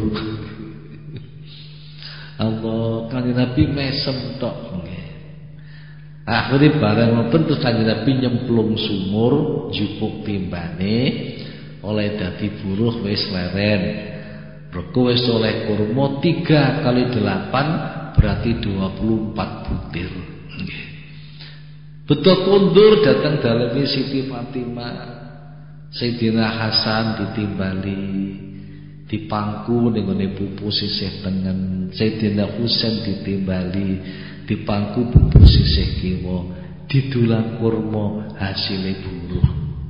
Allah, Kanjeng Nabi mesem tok nggih. Akhire bareng ngoten terus Kanjeng Nabi nyemplung sumur, jupuk timbane, oleh dadi buruh wis leren. Rego wis oleh kurma 3 kali 8 berarti 24 butir. Nggih. Betul kundur datang daleme Siti Fatimah. Sayyidina Hasan ditimbali dipangku ning gone pupu sisih tengen. Sayyidina Husain ditimbali dipangku pupu sisih kiwa. Didulang kurma hasile buruh.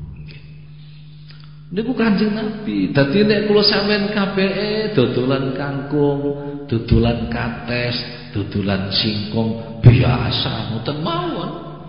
Niku Kanjeng Nabi. Dadi nek kula sampean kabeh dodolan kangkung, dodolan kates, dodolan singkong biasa ngoten mawon.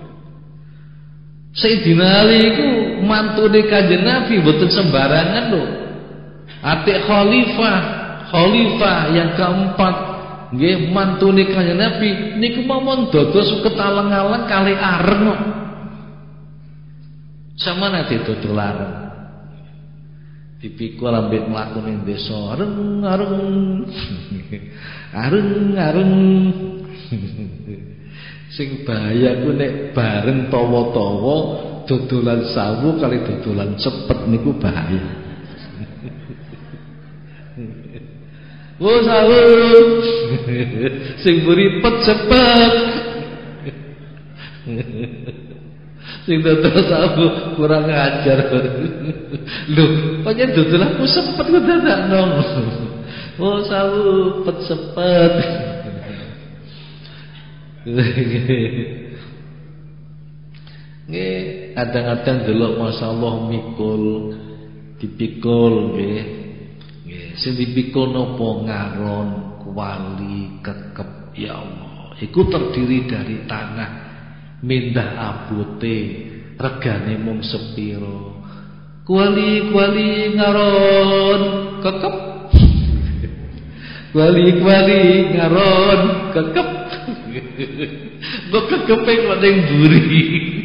Sayyidina Ali iku mantune Kanjeng Nabi mboten sembarangan lho. Atik khalifah yang keempat nggih mantune Kanjeng Nabi niku mawon dados ketalang-alang kali areng kok. Sama nate dodol areng. dipikul ambek mlaku ning desa areng-areng areng-areng. Sing bahaya ku nek bareng tawa-tawa dodolan sawu kali dodolan cepet niku bahaya. Oh sawu sing mripet cepet. Sing dodol sawu kurang ajar. Lho, pancen dodolanku sepet ku dadakno. Oh sawu cepet. Nggih, kadang-kadang delok masyaallah mikul dipikul nggih. Nggih, sing dipikul napa ngaron, kuali, kekep ya Allah. Iku terdiri dari tanah mindah abote, regane mung sepiro. Kuali ngaron, kekep. Kuali ngaron, kekep. Mbok kekeping ning mburi.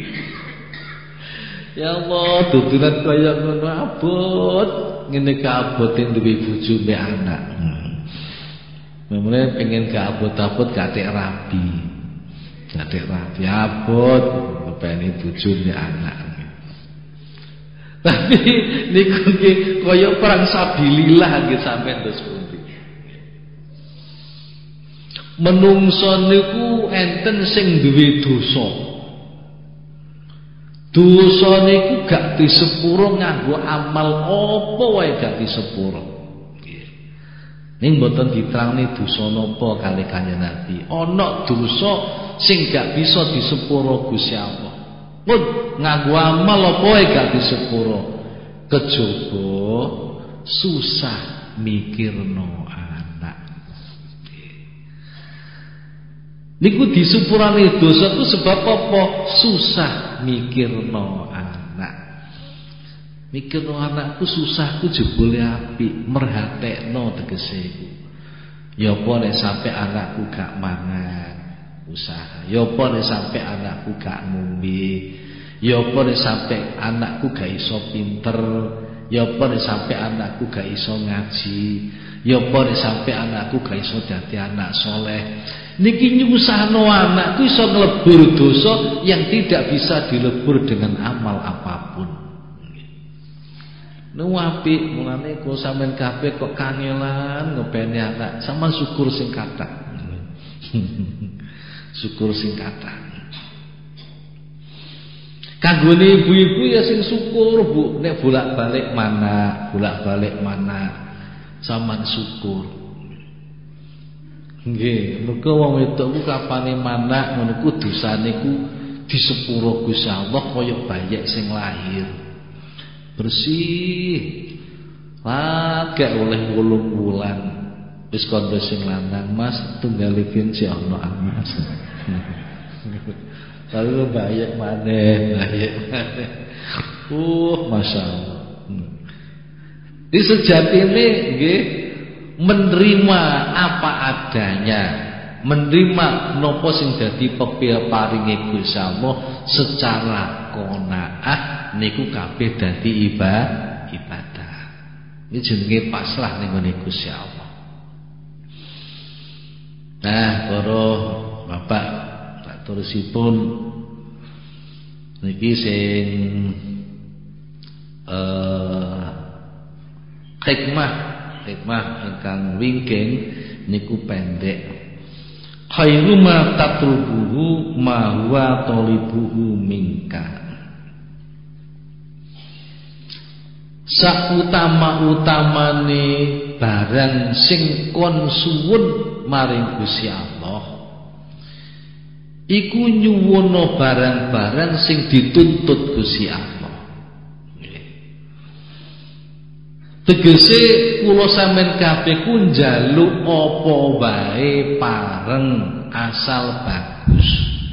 Ya Allah, dodolan kaya ngono abot, ngene ka abote duwe bojo mbek anak. Memene pengen gak abot-abot gatek rabi. Gatek rabi abot, kepene bojo mbek anak. Tapi niku nggih kaya perang sabilillah nggih sampeyan terus pundi. Menungso niku enten sing duwe dosa. Dosa niku gak disepuro nganggo amal apa wae gak disepuro. Nggih. Ning mboten diterangni dosa napa kali Kanjeng Nabi. Ana dosa sing gak bisa disepuro Gusti Allah. Mun nganggo amal apa wae gak disepuro. Kejaba susah mikirno niku disepurane dosa itu sebab apa? Susah mikirno anak. Mikirno anakku susah ku jebule apik, merhatekno tegese iku. Ya apa nek sampe anakku gak mangan, usaha. Ya apa nek sampe anakku gak ngombe. Ya apa nek sampe anakku gak iso pinter. Ya apa nek sampe anakku gak iso ngaji. Ya apa nek sampe anakku gak iso dadi anak soleh. Niki nyusahno anakku iso nglebur dosa yang tidak bisa dilebur dengan amal apapun. Nu apik mulane kok sampean kabeh kok kangelan ngopeni anak, sampean syukur sing kathah. Syukur sing kathah. Kanggone ibu-ibu ya sing syukur, Bu, nek bolak-balik mana sampean syukur. Nggih, mergo wong wedok ku kapane manak ngono ku dosane ku disepuro Gusti Allah kaya bayek sing lahir. Bersih. Lagek oleh 8 wulan. Wis kondo sing lanang, Mas, tunggale benci ana Mas. Lalu bayek maneh. Masyaallah. Di sejatine nggih menerima apa adanya, menerima nopo sing dadi peparinge Gusti Allah secara qanaah niku kabeh dadi ibadah. Ini jenenge pasrah ning ngene Gusti Allah. Nah, para bapak saterusipun niki sing hikmah ingkang wingking niku pendek. Khairu ma tatlubuhu ma huwa talibuhu minka. Sautama-utamane barang sing kon suwun maring Gusti Allah iku nyuwuna barang-barang sing dituntut Gusti Allah. Tegese kula sampean kabeh ku njaluk apa wae pareng asal bagus.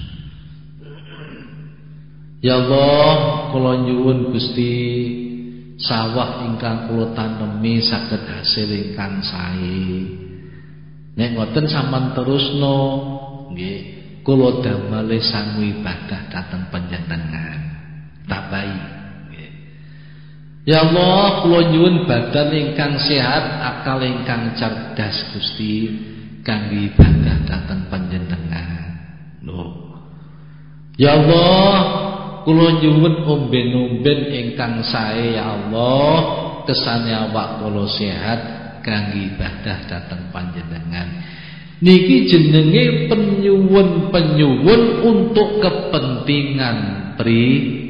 Ya Allah, kula nyuwun Gusti sawah ingkang kula tanemi saged hasil ingkang sae. Nek ngoten sampean terusno nggih, kula damel sangu ibadah dhateng panjenengan. Tabai. Ya Allah, kula nyuwun badan ingkang sehat, akal ingkang cerdas Gusti kangge ibadah dhateng panjenengan. Lho. Ya Allah, kula nyuwun omben-omben ingkang sae ya Allah, kesane awak kula sehat kangge ibadah dhateng panjenengan. Niki jenenge penyuwun-penyuwun untuk kepentingan pribadi.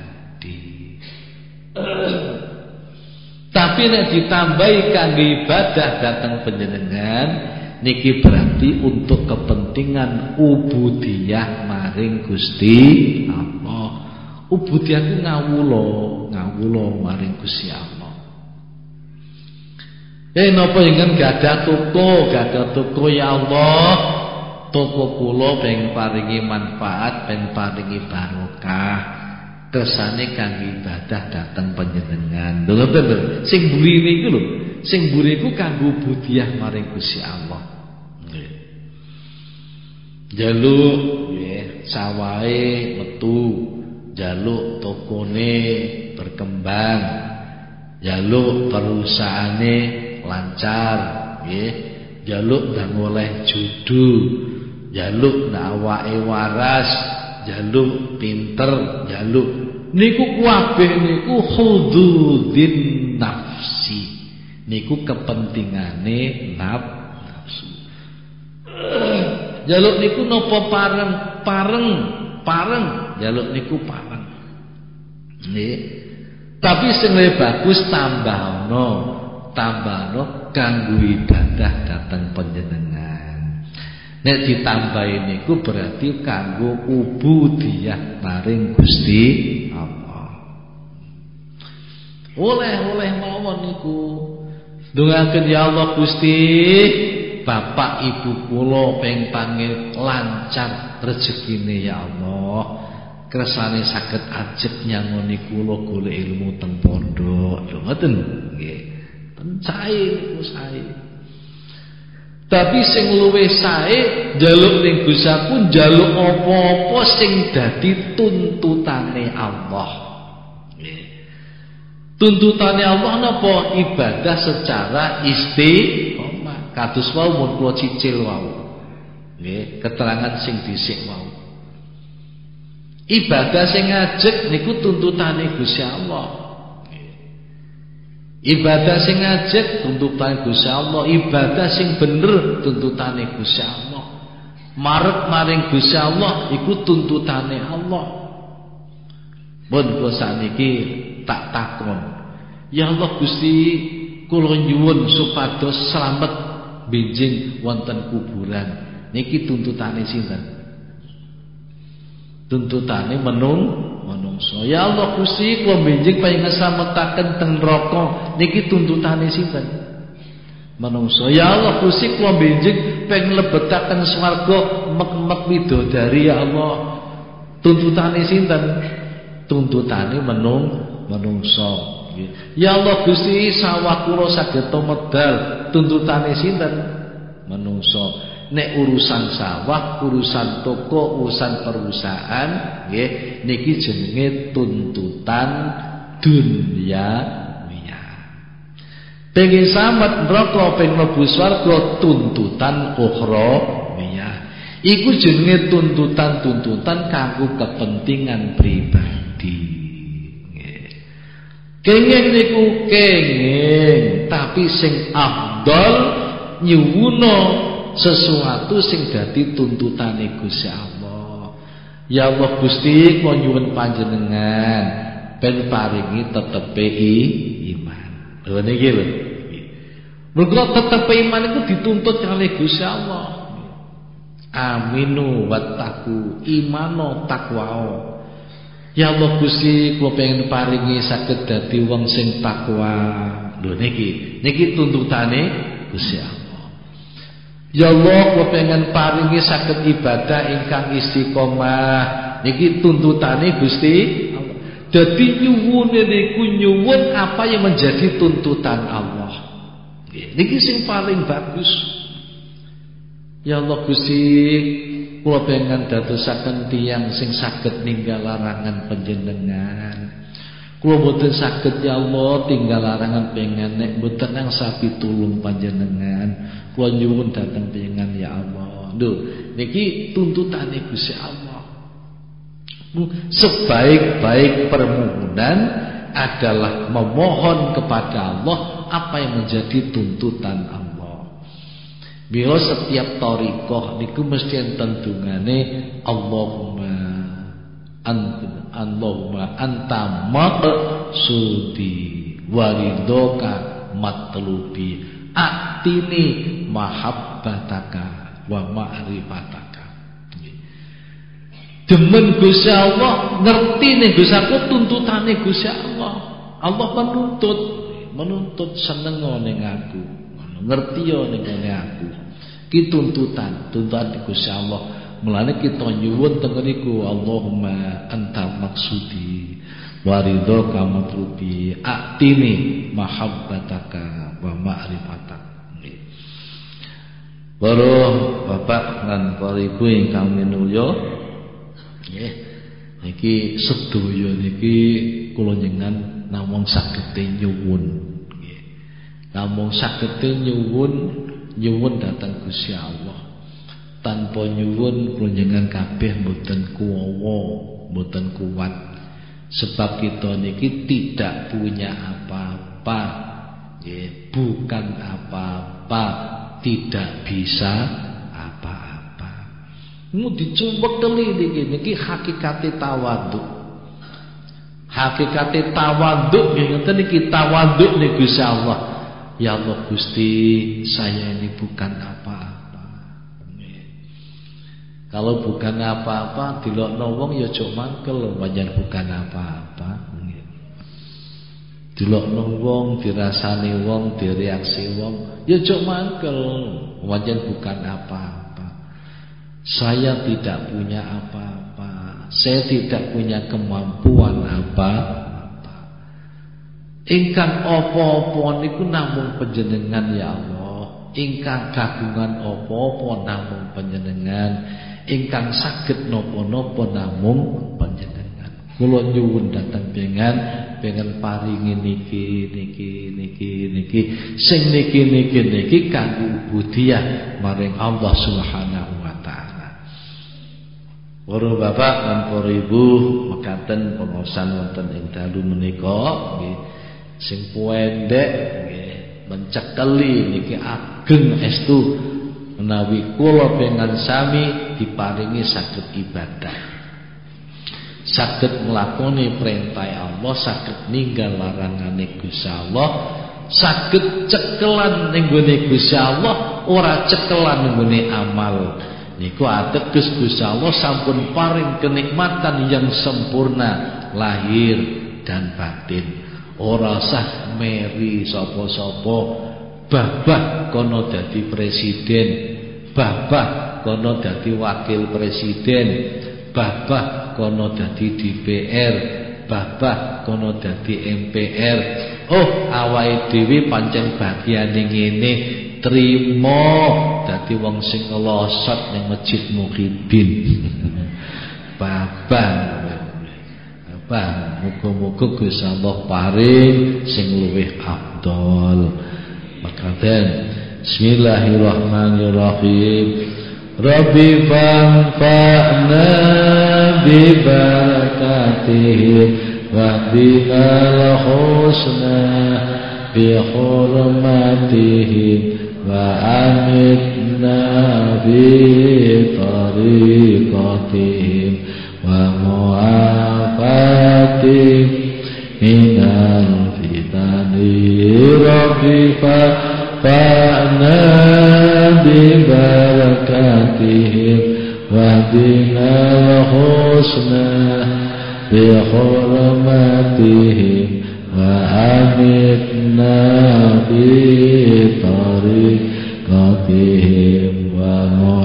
Tapi nek ditambahi kangge ibadah dhateng panjenengan niki berarti untuk kepentingan ubudiyah maring Gusti Allah. Ubudiyah ku ngawula maring Gusti Allah. Napa ingkang gadah toko ya Allah, toko kula ben paringi manfaat, ben paringi barokah, kersane kangge ibadah dhateng panjenengan. Lho ngoten sing mburi niku lho, sing mburi iku kanggo budiyah maring Gusti Allah. Nggih. Jaluk nggih sawahe metu, jaluk tokone berkembang, jaluk perusahaane lancar, nggih. Jaluk ndang oleh judu, jaluk ndak awake waras, jaluk pinter, jaluk niku kabeh niku hududin nafsi. Niku kepentingane nafsu. Jaluk niku napa pareng, jaluk niku pareng. Nggih. Tapi sing luwih bagus tambahno kanggo ibadah dhateng panjenengan. Nek ditambahi niku berarti kanggo ubudiyah maring Gusti Allah. Oleh mawon niku. Ndongaken ya Allah Gusti, bapak ibu kula ping pangil lancar rezekine ya Allah. Kersane saged ajeg nyangoni kula golek ilmu teng pondok. Lho ngoten nggih. Sae niku sae. Tapi sing luwih sae njaluk ning Gusti aku njaluk apa-apa sing dadi tuntutane Allah. Nggih. Tuntutane Allah napa? Ibadah secara istiqomah. Kados wau mun kula cicil wau. Nggih, keterangan sing dhisik wau. Ibadah sing ngajeg niku tuntutane Gusti Allah. Ibadah sing ngajeg tuntutane Gusti Allah, ibadah sing bener tuntutane Gusti Allah. Marep maring Gusti Allah iku tuntutane Allah. Mun kula sakniki tak takon. Ya Allah Gusti, kula nyuwun supados slamet benjing wonten kuburan. Niki tuntutane sinten? Tuntutane menungso. Ya Allah Gusti, kula benjing payung ngeslametaken teng neraka. Niki tuntutane sinten? Menungso. Ya Allah Gusti, kula benjing pengin lebetaken swarga mek-mek widodari ya Allah. Tuntutane sinten? Tuntutane menungso. Ya Allah Gusti, sawah kula saged medal. Tuntutane sinten? Menungso. Nek urusan sawah, urusan toko, urusan perusahaan, nggih, niki jenenge tuntutan duniawiya. Pengin slamet neraka, pengin mlebu swarga, tuntutan ukhrawiya. Iku jenenge tuntutan-tuntutan kanggo kepentingan pribadi. Nggih. Kenging niku kenging, tapi sing afdal nyuwuna sesuatu sing dadi tuntutane Gusti Allah. Ya Allah Gusti, kula nyuwun panjenengan ben paringi tetepe iman. Lho niki lho. Mergo tetepe iman iku dituntut kalih Gusti Allah. Aminu wattaqu, imano takwao. Ya Allah Gusti, kula pengen paringi saged dadi wong sing takwa. Lho niki tuntutane Gusti Allah. Ya Allah, kula pengen paringi saged ibadah ingkang istiqomah. Niki tuntutane Gusti Allah. Dadi nyuwune niku nyuwun apa yang menjadi tuntutan Allah. Niki sing paling bagus. Ya Allah Gusti, kula pengen dadosaken tiyang sing saged ninggal larangan panjenengan. Kula mboten saged ya Allah tinggal larangan pengen nek mboten angsa pitulung panjenengan. Kula nyuwun dhateng pengen ya Allah. Lho, niki tuntutane Gusti Allah. Sebaik-baik permohonan adalah memohon kepada Allah apa yang menjadi tuntutan Allah. Bila setiap thariqah niku mesti enten dungane Allahumma anta maqsudi waridoka matlubi atini mahabbataka wa ma'rifataka. Demen Gusti Allah, ngerti nih Gusti aku tuntutane Gusti Allah. Allah menuntut seneng ning aku, ngerti yo ning aku. Ki tuntutan Gusti Allah. Mulane kita nyuwun teng niku Allahumma anta maksudi waridhoka matlubi atini mahabbataka wa ma'rifataka. Para bapak lan para ibu ingkang minulya, nggih niki sedaya niki kula njenengan namung saged nyuwun nggih. Namung saged nyuwun dhateng Gusti Allah. Tanpa nyuwun kula njenengan kabeh mboten kuwawa, mboten kuat. Sebab kita niki tidak punya apa-apa. Nggih, bukan apa-apa, tidak bisa apa-apa. Mu dicumpeteli niki hakikate tawadhu. Hakikate tawadhu ngeten niki tawadhu ning Gusti Allah. Ya Allah Gusti, saya ini bukan apa-apa. Kalau bukan apa-apa dilokno wong ya aja mangkel, pancen bukan apa-apa. Dilokno wong, dirasani wong, direaksi wong, ya aja mangkel, pancen bukan apa-apa. Saya tidak punya apa-apa. Saya tidak punya kemampuan apa-apa. Ingkang apa-apa niku namung panjenengan ya Allah. Ingkang kagungan apa-apa namung panjenengan. Ingkang saged napa-napa namung panjenengan. Kula nyuwun dhateng pengen paringi niki sing niki kanggo ubudiyah maring Allah Subhanahu wa taala. Para bapak lan para ibu mekaten pengosan wonten ing dalu menika nggih sing pendek nggih mencekeli niki ageng estu menawi kula pengen sami diparingi saged ibadah, saged nglakoni perintah Allah, saged ninggal larangane Gusti Allah, saged cekelan ning gone Gusti Allah, ora cekelan ning gone amal. Niku ateges Gusti Allah sampun paring kenikmatan yang sempurna lahir dan batin. Ora usah meri sapa-sapa, babah kono dadi presiden, babah kono dadi wakil presiden, babah kono dadi DPR, babah kono dadi MPR. Oh, awake dhewe pancen bagiane ngene, trimo dadi wong sing ngelosot ning Masjid Muhyiddin. Babah muga-muga Gusti Allah paring sing luwih afdol. Makaten bismillahirrahmanirrahim. Rabbi fanfa'na bi barakatihim wahdina al-husna bi hurmatihim wa amitna bi tariqatihim wa mu'afatihim minal fitani. Rabbi fa'na bi barakatihim wahdina al-husna bi hurmatihim wa amitna bi tariqatihim wa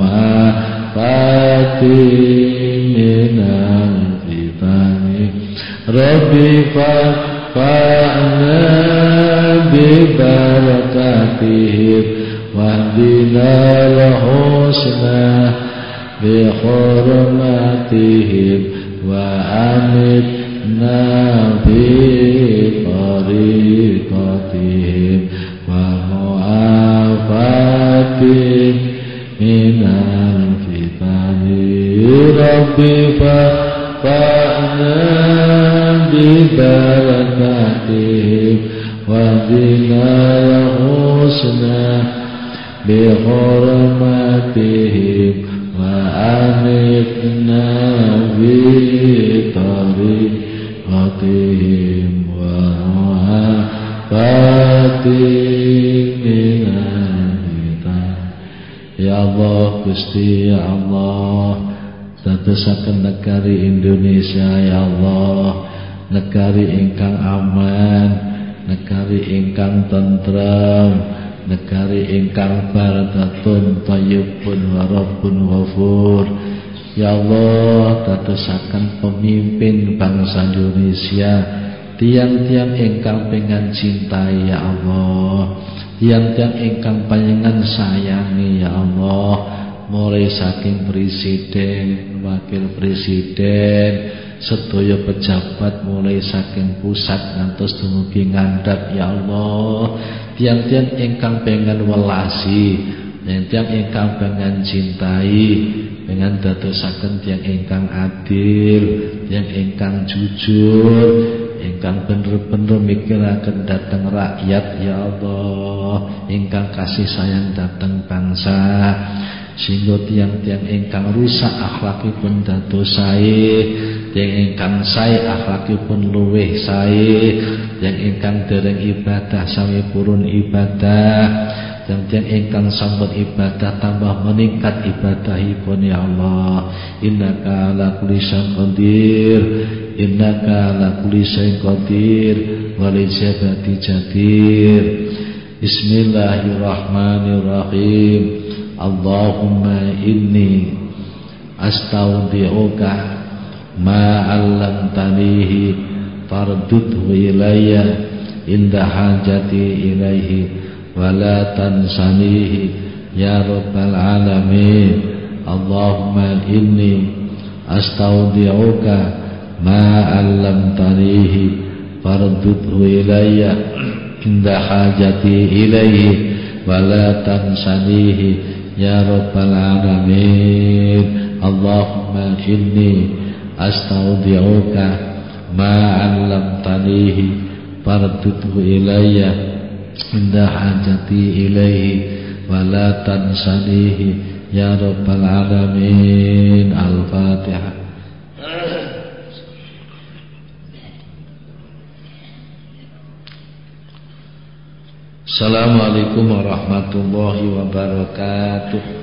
mu'afatihim minal fitani. Rabbi fa'na bi barakatihim wahdina al-husna bi hurmatihim wa amitna fi tariqatihim wa mu'afatihim minal fitani rabbi fa'na bi barakatihim wa dinaya husna bi hurmatihim wa amitna bi tariqatihim wa mu'afatihim. Ya Allah, Gusti ya Allah, dadosaken negari Indonesia ya Allah, negari ingkang aman, negari ingkang tentrem, negari ingkang baldatun thayyibun wa rabbun ghafur. Ya Allah, dadosaken pemimpin bangsa Indonesia, tiang-tiang ingkang pengen cintai ya Allah, tiang-tiang ingkang panjenengan sayangi ya Allah, mulai saking presiden, wakil presiden, sedaya pejabat mulai saking pusat ngantos dumugi ngandhap ya Allah, tiang-tiang ingkang pengen welasi, tiang ingkang pengen cintai, pengen dadosaken tiang ingkang adil, tiang ingkang jujur, ingkang bener-bener mikiraken dhateng rakyat ya Allah, ingkang kasih sayang dhateng bangsa, sehingga tiang-tiang ingkang rusak akhlakipun dados sae, tiang ingkang sae akhlakipun luwih sae, tiang ingkang dereng ibadah samipurun ibadah, tiang-tiang ingkang sampun ibadah tambah meningkat ibadahipun ya Allah. Innaka ala kulli syai'in qadir, innaka ala kulli syai'in qadir wal ijabati jadir. Bismillahirrahmanirrahim. Allahumma inni astaudi'uka ma 'allamtanihi fardudhu ilayya inda hajati ilaihi wa la tansanihi ya rabbal alamin. Allahumma inni astaudi'uka ma 'allamtanihi fardudhu ilayya inda hajati ilaihi wa la tansanihi ya rabbal alamin. Allahumma inni astaudi'uka ma 'allamtanihi fardudhu ilayya inda hajati ilaihi wa la tansanihi ya rabbal alamin. Al-Fatihah. Assalamualaikum warahmatullahi wabarakatuh.